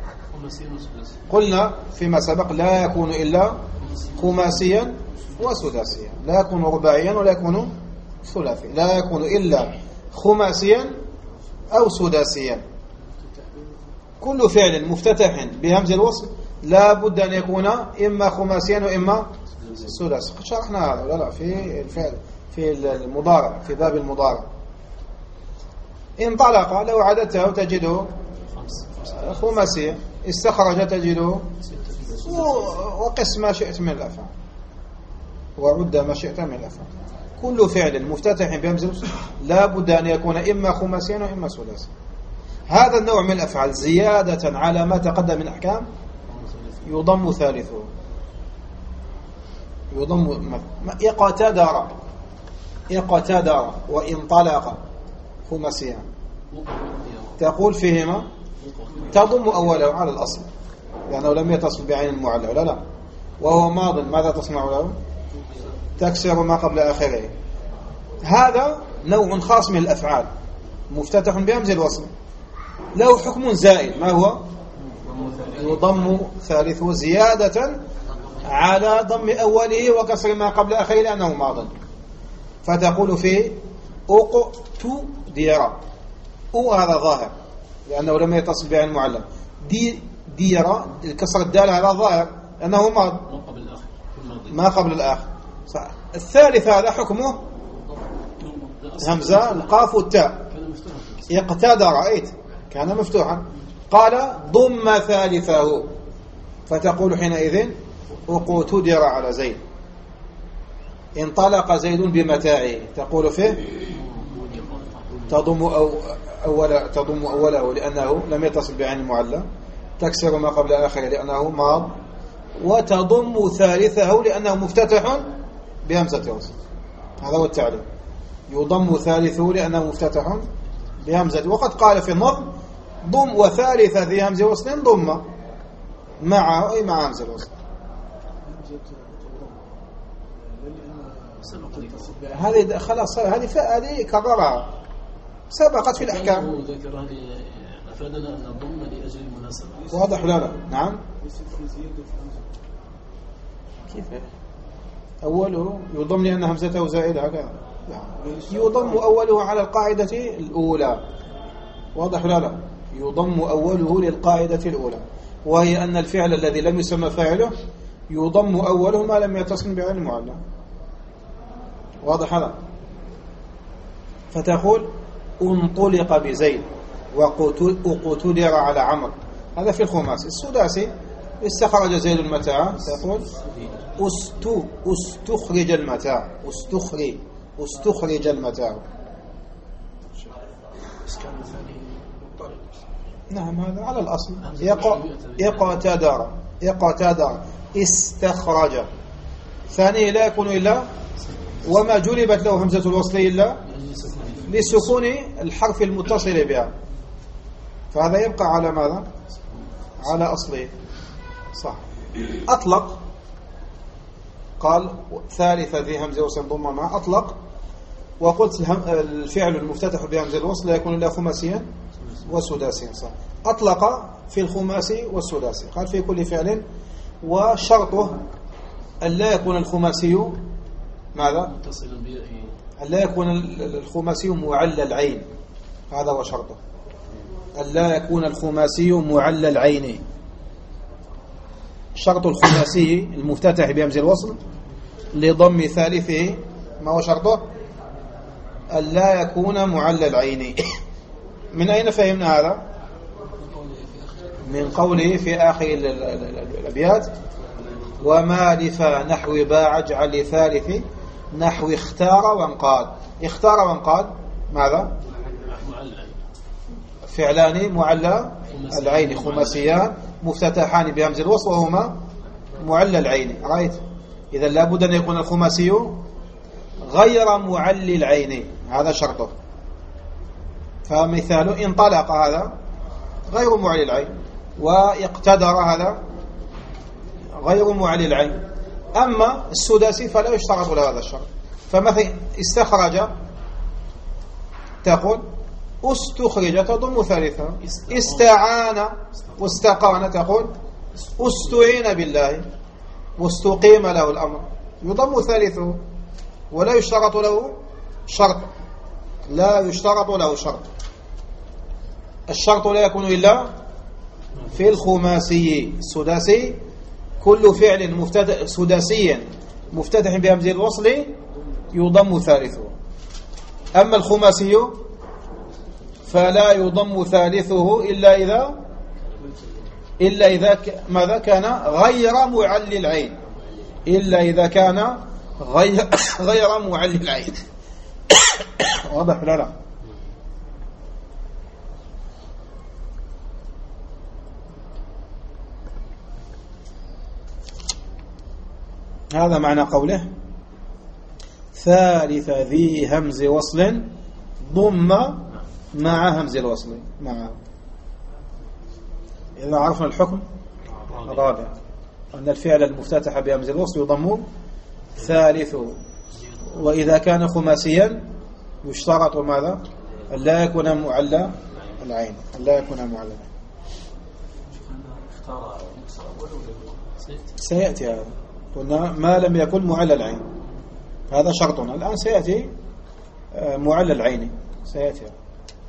قلنا فيما سبق لا يكون إلا خماسيا وسداسيا، لا يكون رباعيا ولا يكون ثلاثيا، لا يكون إلا خماسيا أو سداسيا. كل فعل مفتتح بهمز الوصل لا بد أن يكون إما خماسيا وإما سداسيا. قد شرحنا هذا ولا لا في الفعل في المضارع، في باب المضارع. انطلق لو عددته تجده خماسيا، استخرج تجده، وقس ما شئت من الأفعال وعد ما شئت من الأفعال. كل فعل مفتتح بهمز الوصل لا بد أن يكون إما خماسيا وإما سداسيا. هذا النوع من الأفعال زيادة على ما تقدم من أحكام يضم ثالثه. يضم اقتدر وانطلق خماسيا، تقول فيهما تضم أوله على الأصل لأنه لم يتصل بعين المعلى ولا لا، وهو ماض. ماذا تصنع له؟ تكسر ما قبل آخره. هذا نوع خاص من الأفعال مفتتح بهمز الوصل، له حكم زائد، ما هو؟ يضم ثالثه زيادة على ضم أوله وكسر ما قبل آخره لأنه ماض. فتقول في أقتدر، هذا ظاهر لأنه لم يتصل بعين معلم. دير الكسر الدال هذا ظاهر لأنه ماض ما قبل الآخر. الثالث هذا حكمه همزة القاف والتاء. اقتدر رأيت كان مفتوحا، قال ضم ثالثه، فتقول حينئذ أقتدر على زيد. انطلق زيد بمتاعه، تقول فيه تضم أوله لأنه لم يتصل بعين المعلى، تكسر ما قبل آخره لأنه ماض، وتضم ثالثه لأنه مفتتح بهمزة وصل. هذا هو التعليم، يضم ثالثه لأنه مفتتح بهمزة. وقد قال في النظم ضم وثالث ذي همزة وصل ضم مع أي مع همزة الوصل. هذه خلاص، هذه كررها سبقت في الأحكام. ذكر هذه أفادنا أن الضم لأجل المناسبة. واضح لا لا؟ نعم. كيف أوله يضم لأن همزته زائدة هكذا؟ يضم أوله على القاعدة الأولى. واضح لا لا؟ يضم أوله للقاعدة الأولى، وهي أن الفعل الذي لم يسمى فاعله يضم أوله ما لم يتصل بعين المعلى. واضح هذا؟ فتقول انطلق بزيد وقتدر على عمرو، هذا في الخماسي. السداسي استخرج زيد المتاع، تقول استخرج المتاع، استخرج المتاع. نعم هذا على الأصل. اقتدر استخرج، ثانيه لا يكون إلا وما جلبت له همزة الوصل إلا لسكون الحرف المتصل بها، فهذا يبقى على ماذا؟ على أصله. صح. أطلق، قال ثالث ذي همزة وصل ضم مع أطلق، وقلت الفعل المفتتح بهمزة الوصل لا يكون إلا خماسيا وسداسيا. صح. أطلق في الخماسي والسداسي، قال في كل فعل، وشرطه أن لا يكون الخماسي ماذا؟ أن لا يكون الخماسي معلى العين، هذا هو شرطه، أن لا يكون الخماسي معلى العين. شرط الخماسي المفتتح بهمزة الوصل لضم ثالثه ما هو شرطه؟ أن لا يكون معلى العين. من أين فهمنا هذا؟ من قوله في آخر الأبيات وما لفا نحو باع اجعل لثالث نحو اختار وانقاد. اختار وانقاد ماذا؟ فعلان معلى العين خماسيان مفتتحان بهمز الوصل وهما معلى العين. رأيت؟ إذا لابد أن يكون الخماسي غير معلى العين، هذا شرطه. فمثاله انطلق هذا غير معلى العين، واقتدر هذا غير معلى العين. أما السداسي فلا يشترط له هذا الشرط. فمثلا استخرج تقول استخرج تضم ثالثا، استعان واستقان تقول استعين بالله واستقيم له الأمر، يضم ثالثه ولا يشترط له شرط، لا يشترط له شرط. الشرط لا يكون إلا في الخماسي. السداسي كل فعل سداسي مفتتح بهمزة الوصل يضم ثالثه. أما الخماسي فلا يضم ثالثه إلا إذا ماذا كان غير معلى العين، إلا إذا كان غير معلى العين. واضح لا لا؟ هذا معنى قوله ثالث ذي همز وصل ضم مع همز الوصل معه. إذا عرفنا الحكم الرابع أن الفعل المفتتح بهمز الوصل يضم ثالثه وإذا كان خماسيا يشترط ماذا؟ أن لا يكون معلى العين، أن لا يكون معلى العين. سيأتي هذا، قلنا ما لم يكن معلى العين، هذا شرطنا. الآن سيأتي معلى العين، سيأتي هذا.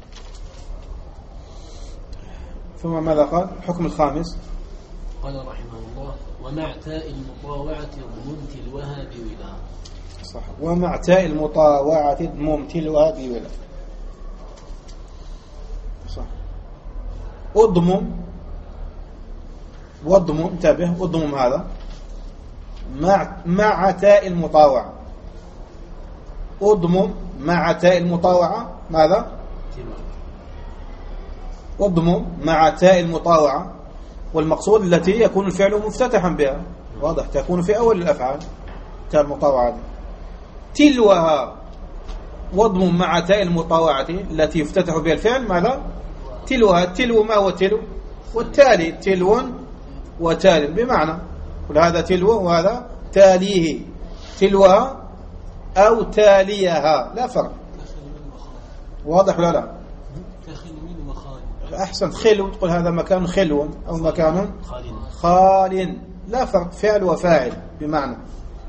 ثم ماذا قال؟ الحكم الخامس قال رحمه الله: ومع تاء المطاوعة ضمن تلوها بولا. صح. ومع تاء المطاوعة ضمن تلوها بولا. صح. اضمم، واضمم، انتبه، اضمم هذا مع تاء المطاوعة. اضمم مع تاء المطاوعة ماذا؟ واضمم مع تاء المطاوعة، والمقصود التي يكون الفعل مفتتحا بها، واضح، تكون في أول الأفعال تاء المطاوعة. تلوها، واضمم مع تاء المطاوعة التي يفتتح بها الفعل ماذا؟ تلوها. تلو ما هو تلو؟ والتالي، تلو وتال بمعنى، وهذا تلو وهذا تاليه. تلوها أو تاليها لا فرق، واضح ولا لا؟ أحسن. خلو تقول هذا مكان خلو أو مكان خال، لا فرق، فعل وفاعل بمعنى.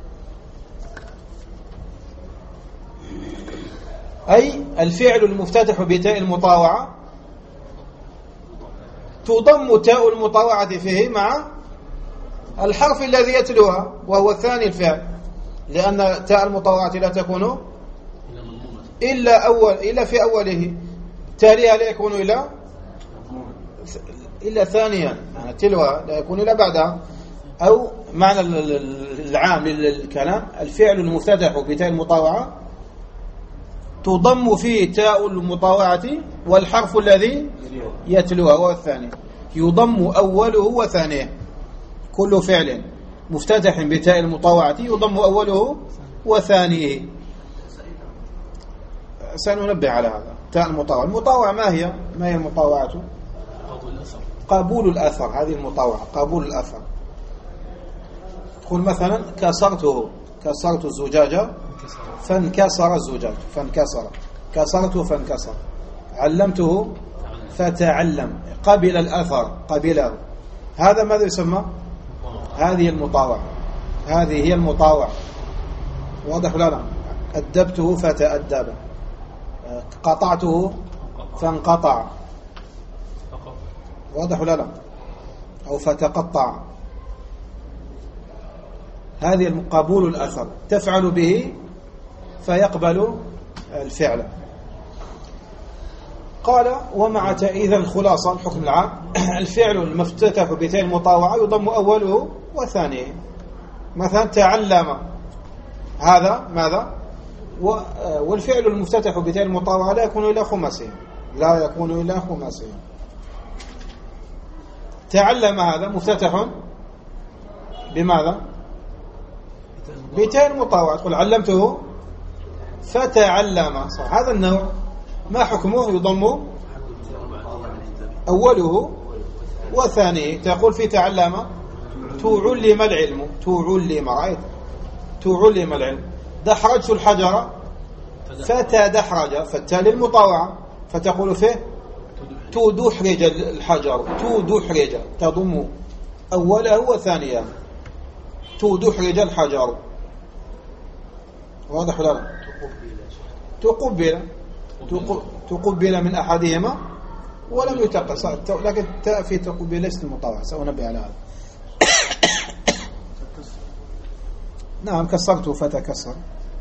أي الفعل المفتتح بتاء المطاوعة تضم تاء المطاوعة فيه مع الحرف الذي يتلوها وهو الثاني الفعل، لأن تاء المطاوعة لا تكون إلا في أوله، تاليها لا يكون إلا ثانيا، يعني تلوها لا يكون إلا بعدها. أو معنى العام للكلام: الفعل المفتتح بتاء المطاوعة تضم فيه تاء المطاوعة والحرف الذي يتلوها هو الثاني، يضم أوله وثانيه. كل فعل مفتتح بتاء المطاوعة يضم أوله وثانيه. سننبه على هذا. تاء المطاوعة، المطاوعة ما هي المطاوعة؟ قبول الأثر. هذه المطاوعة قبول الأثر. تقول مثلا: كسرت الزجاجة فانكسر الزجاج، فانكسر، كسرته فانكسر، علمته فتعلم، قبل الأثر، قبله. هذا ماذا يسمى؟ هذه المطاوعة، هذه هي المطاوعة، واضح ولا لا؟ أدبته فتأدب، قطعته فانقطع، واضح ولا لا؟ أو فتقطع. هذه قبول الأثر، تفعل به فيقبل الفعل. قال: ومع إذا الخلاصة الحكم العام: الفعل المفتتح بتاء المطاوعة يضم أوله وثانيه. مثلا تعلم، هذا ماذا؟ والفعل المفتتح بتاء المطاوعة لا يكون إلا خماسيا، لا يكون إلا خماسيا. تعلم هذا مفتتح بماذا؟ بتاء المطاوعة. تقول: علمته فتعلم، صح. هذا النوع ما حكمه؟ يضم أوله وثانيه. تقول في تعلم: تعلم العلم، تعلم، رأيت؟ تعلم العلم. دحرجت الحجر فتدحرج، فالتالي المطاوعة، فتقول فيه تدحرج الحجر، تدحرج، تضم أوله وثانيه، تدحرج الحجر، واضح ولا لا؟ تقبل من أحدهما ولم يتقص، لكن تاء في تقبل ليست المطاوعة، سأنبه على هذا. نعم، كسرته فتكسر.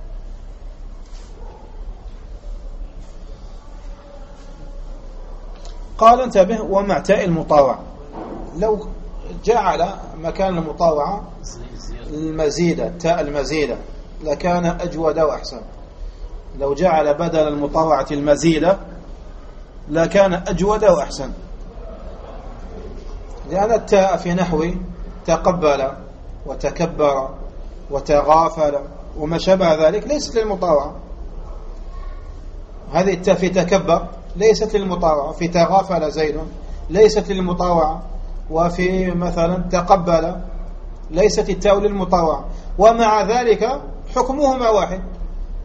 قال: انتبه: ومع تاء المطاوعة، لو جعل مكان المطاوعة المزيدة، تاء المزيدة، لكان أجود وأحسن. لو جعل بدل المطاوعة المزيدة لكان أجود وأحسن، لأن التاء في نحو تقبل وتكبر وتغافل وما شابه ذلك ليست للمطاوعة. هذه التاء في تكبر ليست للمطاوعة، في تغافل زيد ليست للمطاوعة، وفي مثلا تقبل ليست التاء للمطاوعة، ومع ذلك حكمهما واحد.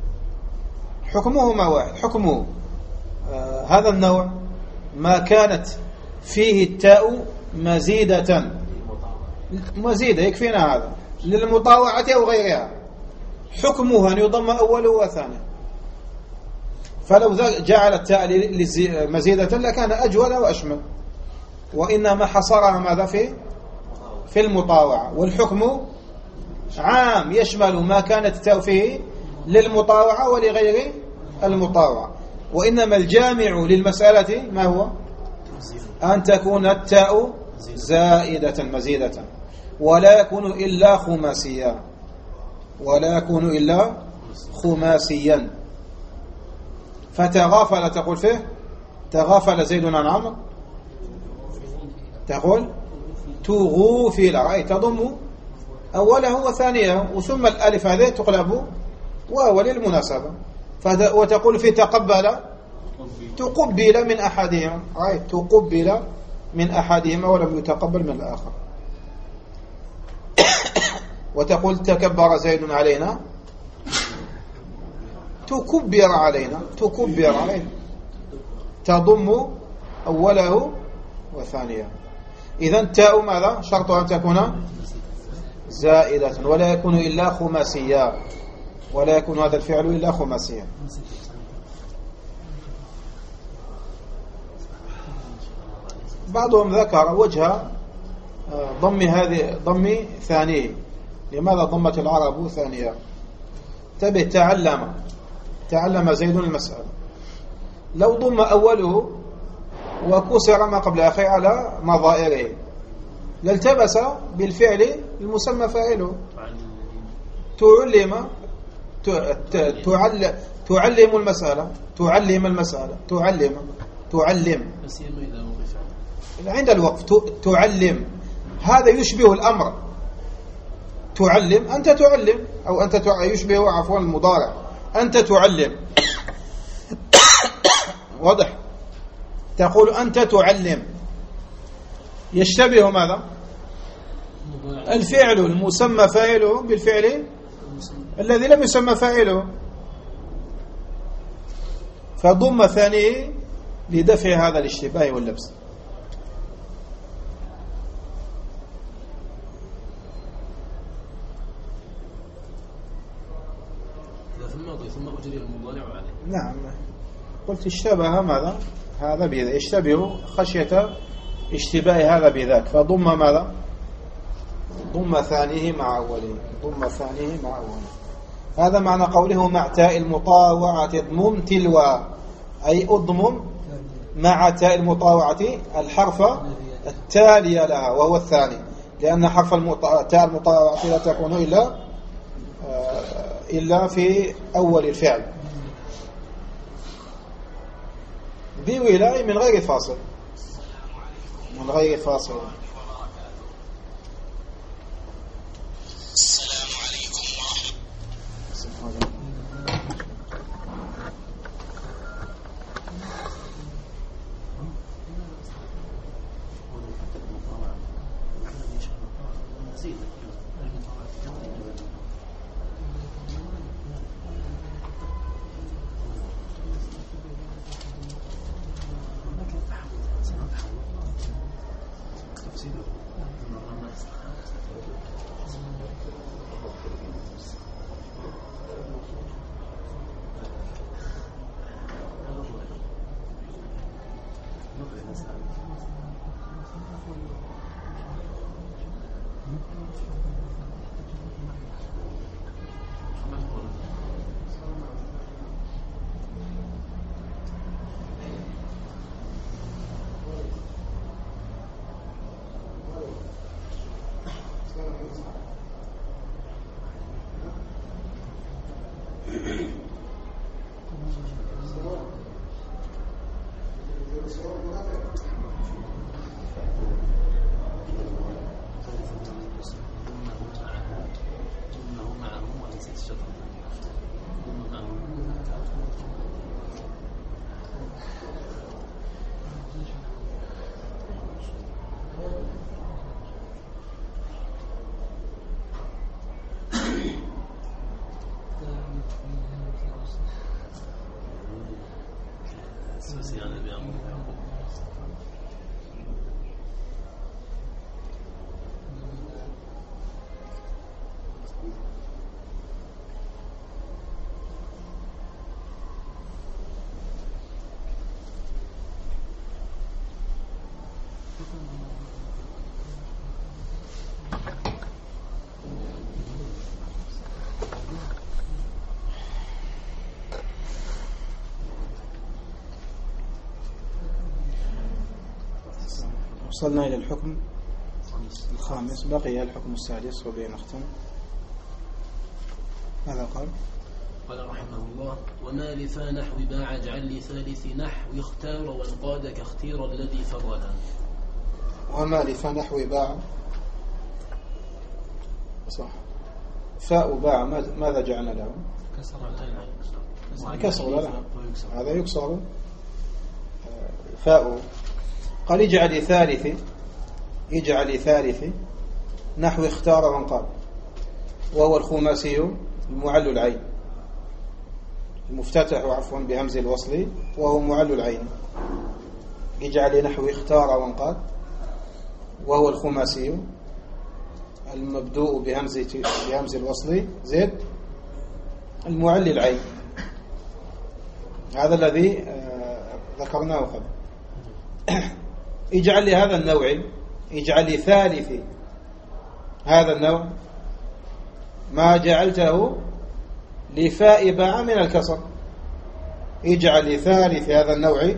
حكمهما واحد. حكمه هذا النوع ما كانت فيه التاء مزيدة يكفينا هذا للمطاوعة أو غيرها، حكمه أن يضم أوله وثانيه. فلو جعل التاء مزيدة لكان أجود وأشمل، وإنما حصرها ماذا في المطاوعة. والحكم عام يشمل ما كانت التاء فيه للمطاوعة ولغير المطاوعة. وإنما الجامع للمسألة ما هو؟ أن تكون التاء زائدة مزيدة، ولا يكون إلا خماسيا. فتغافل تقول فيه تغافل زيد عن عمرو، تقول تغوفل، أي تضم أوله وثانيه، وثم الألف هذه تقلب واو للمناسبة. وتقول في تقبل من أحدهما، أي تقبل من أحدهما ولم يتقبل من الآخر. وتقول تكبر زيد علينا، تكبر علينا تضم أوله وثانيه. إذن تاء ماذا؟ شرطها أن تكون زائدة، ولا يكون إلا خماسيا، ولا يكون هذا الفعل إلا خماسيا. بعضهم ذكر وجه ضم ثانيه. لماذا ضمت العرب ثانية؟ تبه تعلم زيد المسألة، لو ضم أوله وكسر ما قبل آخر على نظائره لالتبس بالفعل المسمى فاعله. تعلم المسألة، عند الوقف تعلم، هذا يشبه الأمر. تعلم، أنت تعلم، أو أنت يشبه عفوا المضارع، أنت تعلم. واضح؟ تقول أنت تعلم، يشتبه ماذا؟ الفعل المسمى فاعله بالفعل الذي لم يسمى فاعله، فضم ثانيه لدفع هذا الاشتباه واللبس. ثم أجري المضارع عليه. نعم، قلت اشتبه ماذا؟ هذا بذا، يشتبه خشية اشتباه هذا بذاك، فضم ماذا؟ ضم ثانيه مع أوله، هذا معنى قوله مع تاء المطاوعة اضمم تلوا، أي اضمم مع تاء المطاوعة الحرف التالي لها وهو الثاني، لأن حرف تاء المطاوعة لا تكون إلا في أول الفعل بولاء من غير فاصل. السلام عليكم ورحمة الله. وصلنا إلى الحكم الخامس، بقي الحكم السادس وبه نختم. ماذا قال؟ قال رحمه الله: وما لفا نحو باع اجعل لثالث نحو اختار وانقاد كاختير الذي فرنا. وما لفا نحو باع، صح، فاء باع ماذا جعلنا له؟ كسر لا، هذا يكسر فاء. قال اجعل ثالث نحو اختار وانقاد، وهو الخماسي المعل العين المفتتح بهمز الوصل، وهو معل العين. اجعل نحو اختار وانقاد، وهو الخماسي المبدوء بهمز الوصل زد المعل العين. هذا الذي ذكرناه قبل. اجعل لهذا النوع، اجعل لثالث هذا النوع ما جعلته لفاء باع من الكسر. اجعل لثالث هذا النوع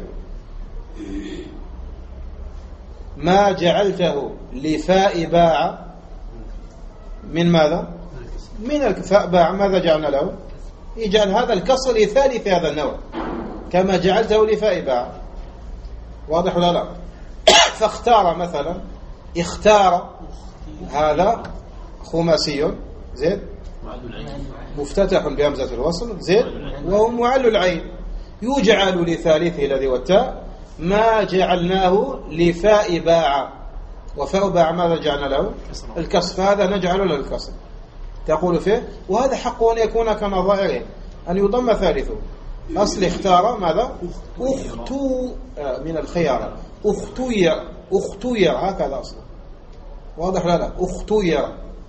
ما جعلته لفاء باع من ماذا؟ من الفاء باع. ماذا جعلنا له؟ اجعل هذا الكسر لثالث هذا النوع كما جعلته لفاء باع. واضح ولا لا؟ فاختار مثلا، اختار هذا خماسي زيد مفتتح بهمزة الوصل زيد وهو معل العين، يجعل لثالثه الذي والتاء ما جعلناه لفاء باع. وفاء باع ماذا جعلنا له؟ الكسر، فهذا نجعل له الكسر. تقول فيه وهذا حق أن يكون كنظائره أن يضم ثالثه. أصل اختار ماذا؟ أختو من الخيار، أختير هكذا أصلا. واضح لا؟ أختير.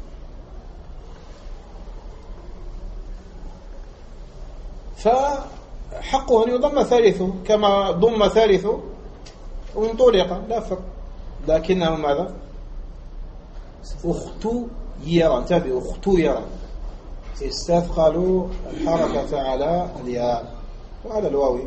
فحقه أن يضم ثالثه كما ضم ثالثه وانطلق، لا فرق. لكنه ماذا؟ أختير. انتبه، أختير استثقلوا الحركة على الياء وعلى الواو.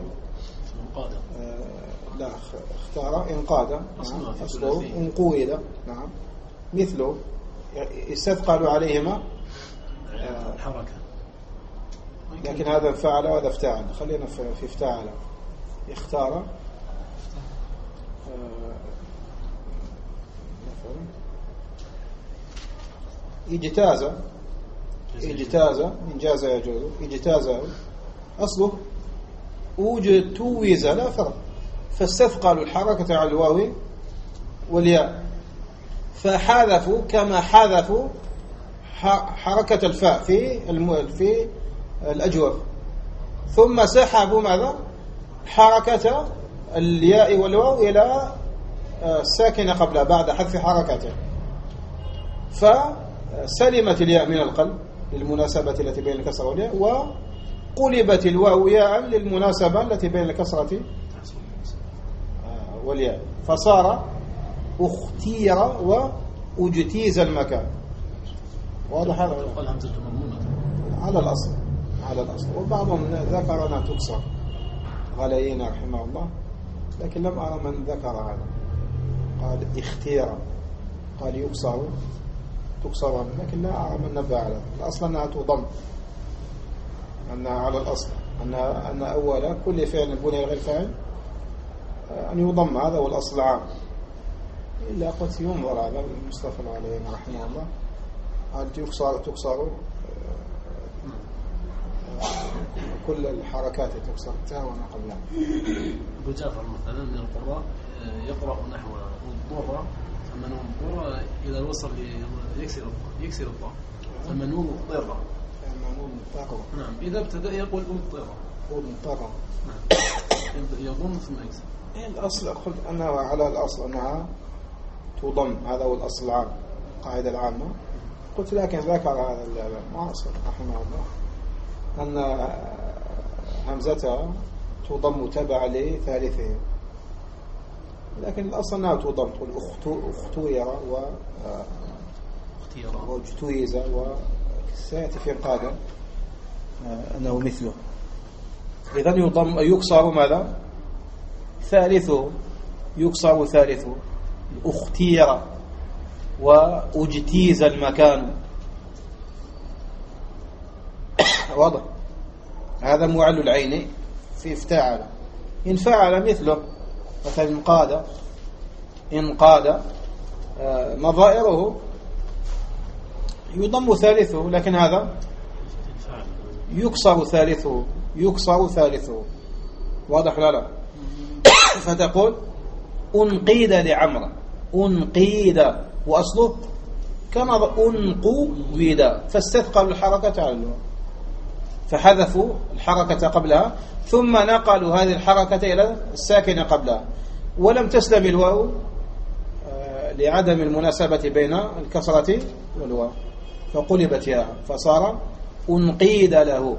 لا، اختار انقاد، أصله انقويد، نعم، مثله استثقلوا عليهما الحركة. لكن هذا فعل وهذا افتعل. خلينا في افتعل. اختار اجتاز من جاز يجوز، اجتاز أصله وجتوز، لا فرق. فاستثقلوا الحركة على الواو والياء، فحذفوا كما حذفوا حركة الفاء في الأجوف، ثم سحبوا ماذا؟ حركة الياء والواو إلى الساكنة قبلها بعد حذف حركته، فسلمت الياء من القلب للمناسبة التي بين الكسرة والياء، وقلبت الواو ياء للمناسبة التي بين الكسرة والياء، فصار اختير واجتيز المكان. واضح هذا؟ قال همزة مضمومة على الأصل. وبعضهم ذكر أنها تكسر، غليين رحمه الله، لكن لم أرى من ذكر هذا. قال اختير، قال تكسر، لكن لا أرى من نبه على الأصل أنها تضم، أنها على الأصل أن أول كل فعل بني غير فاعل أن يضم. هذا هو الأصل العام. إلا قد ينظر هذا المصطفى عليه رحمه الله، قال تكسر كل الحركات تكسر التاء وما قبلها. أبو جعفر مثلا من القراء يقرأ نحو الضرة، ثم نون الضرة إذا وصل يكسر الضاء، ثم نون الضرة، نعم، إذا ابتدأ يقول مضطرة، نعم، يضم ثم يكسر. الأصل قلت أنها على الأصل أنها تضم، هذا هو الأصل العام، قاعدة العامة. قلت لكن ذكر هذا المعاصر رحمه الله أن همزتها تضم تبع لثالثه، لكن الأصل أنها تضم، تقول اختير واجتويز، وسيأتي في القادم أنه مثله. إذن يكسر ماذا؟ ثالثه، يكسر ثالثه اختير واجتيز المكان. واضح؟ هذا معل العين في افتعل. إن فعل مثله مثلا انقاد نظائره يضم ثالثه، لكن هذا يكسر ثالثه. واضح ولا لا؟ فتقول انقيد لعمر، انقيد وأصله كما انقود، فاستثقلوا الحركة على الواو فحذفوا الحركة قبلها ثم نقلوا هذه الحركة إلى الساكنة قبلها، ولم تسلم الواو لعدم المناسبة بين الكسرة والواو فقلبت ياء فصار انقيد له.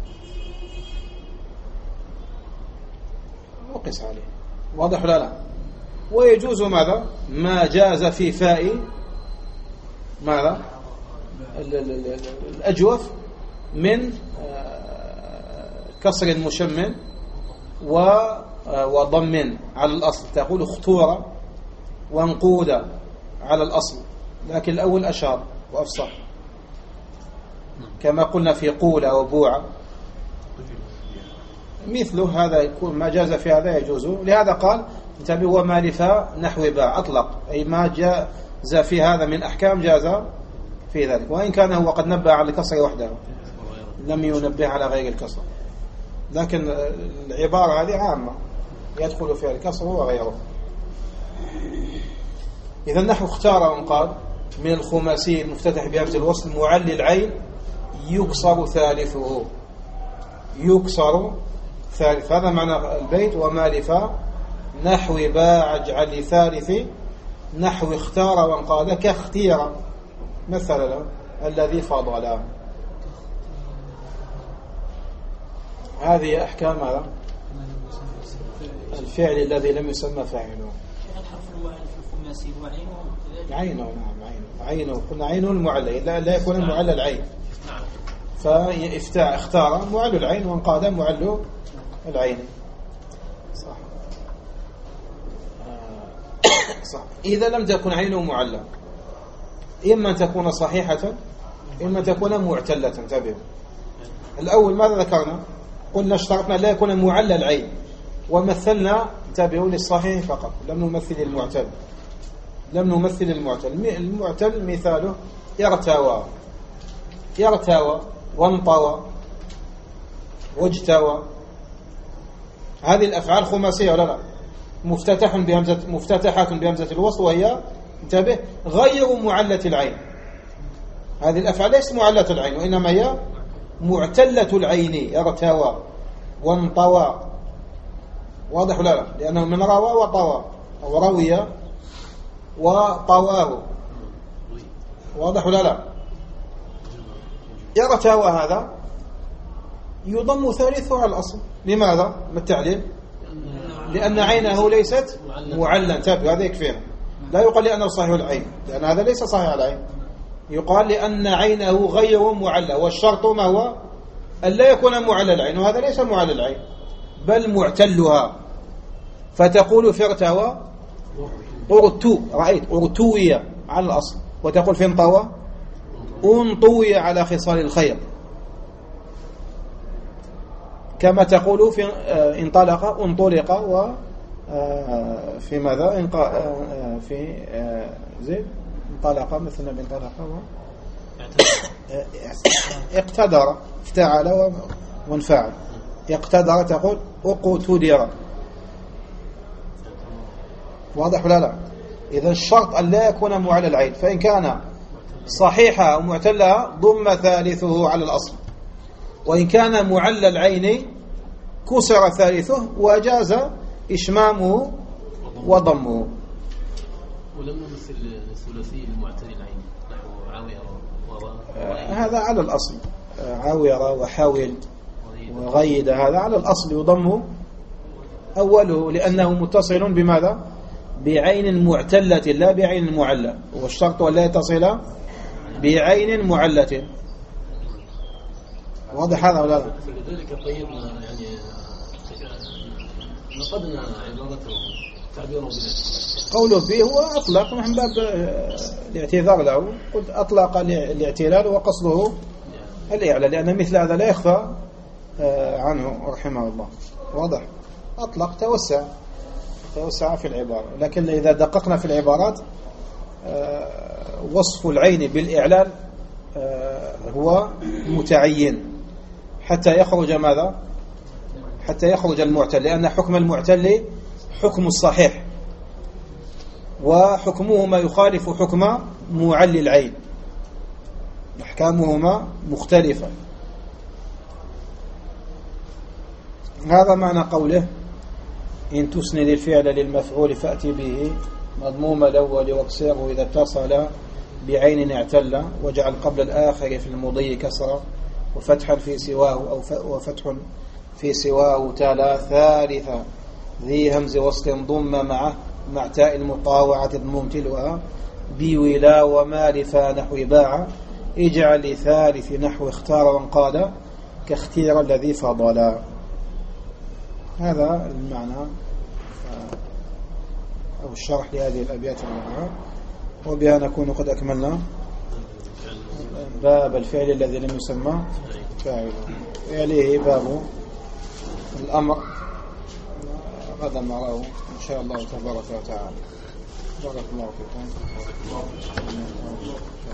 وقس عليه. واضح ولا لا؟ ويجوز ماذا؟ ما جاز في فاء ماذا؟ الأجوف من كسر مشمن وضم على الأصل، تقول اختور وانقود على الأصل، لكن الأول أشهر وأفصح كما قلنا في قولة وبوعة مثله. هذا يكون ما جاز في هذا يجوز. لهذا قال انتبه وما لفاء نحو باء أطلق، أي ما جاز في هذا من أحكام جاز في ذلك، وإن كان هو قد نبه على الكسر وحده لم ينبه على غير الكسر، لكن العبارة هذه عامة يدخل فيها الكسر وغيره. إذا نحو اختار وانقاد من الخماسي المفتتح بهمزة الوصل معل العين يكسر ثالثه، يكسر ثالث. هذا معنى البيت وما لفاء نحو باع اجعل ثالث نحو اختار وانقاد كاختير مثلا الذي فضل. هذه أحكام هذا الفعل الذي لم يسمى فاعله. الحرف الواحد في الخماسي وعينه عينه. نعم عينه قلنا عينه المعلى لا يكون المعلى العين، فاختار معل العين وانقاد معل العين. صح. صح. إذا لم تكن عينه معلى إما أن تكون صحيحة إما أن تكون معتلة. انتبهوا، الأول ماذا ذكرنا؟ قلنا اشترطنا لا يكون معلى العين، ومثلنا انتبهوا للصحيح فقط، لم نمثل المعتل. المعتل مثاله يرتوى وانطوى واجتوى. هذه الأفعال خماسية ولا لا؟ مفتتحة بهمزة الوصل، وهي انتبه غير معلة العين. هذه الأفعال ليست معلة العين وإنما هي معتلة العين، يرتوى وانطوى. واضح ولا لا؟ لأنه من روى وطوى أو روي وطواه. واضح ولا لا؟ يرتوى هذا يضم ثالثه على الأصل. لماذا؟ ما التعليل؟ لأن عينه ليست معلة. انتبه، هذا يكفينا. لا يقال لأنه صحيح العين، لأن هذا ليس صحيح العين. يقال لأن عينه غير معلى، والشرط ما هو؟ أن لا يكون معلى العين، وهذا ليس معلى العين بل معتلها. فتقول في ارتوى رأيت ارتوي على الأصل، وتقول في انطوى انطوي على خصال الخير، كما تقول في انطلق في ماذا في زيد انطلق مثلنا بانطلق اقتدر افتعل وانفعل. اقتدر تقول اقتدر. واضح ولا لا؟ إذا الشرط أن لا يكون معلى العين، فإن كان صحيحة أو معتلة ضم ثالثه على الأصل، وإن كان معلى العين كسر ثالثه وجاز إشمامه وضمه. ولم نمثل الثلاثي المعتل العين نحو عاوية هذا على الأصل، عاوية وحاول وغيد، هذا على الأصل يضم أوله لأنه متصل بماذا؟ بعين معتلة لا بعين معلة، والشرط أن لا يتصل بعين معلة. واضح هذا ولا لا؟ فلذلك طيب يعني نقدنا عبارته تعبيره به قوله فيه هو أطلق من باب الاعتذار له. قلت أطلق الاعتلال وقصده الإعلى، لأن مثل هذا لا يخفى عنه رحمه الله. واضح؟ أطلق توسع في العبارة، لكن إذا دققنا في العبارات وصف العين بالإعلال هو متعين حتى يخرج ماذا؟ حتى يخرج المعتل، لأن حكم المعتل حكم الصحيح، وحكمهما يخالف حكم معل العين، أحكامهما مختلفة. هذا معنى قوله إن تسند الفعل للمفعول فأتي به مضموم الأول واكسره إذا اتصل بعين اعتل، واجعل قبل الآخر في المضي كسرة وفتحا في سواه أو وفتح في سواه تالا ثالثة ذي همز وصل ضم مع تاء المطاوعة ممتلئها بولا وما لفا نحو باع اجعل لثالث نحو اختار وانقاد كاختير الذي فضلا. هذا المعنى أو الشرح لهذه الأبيات الأربعة، وبها نكون قد أكملنا باب الفعل الذي لم يسمى فاعله، يليه باب الأمر غدا نراه إن شاء الله تبارك وتعالى. بارك الله فيكم.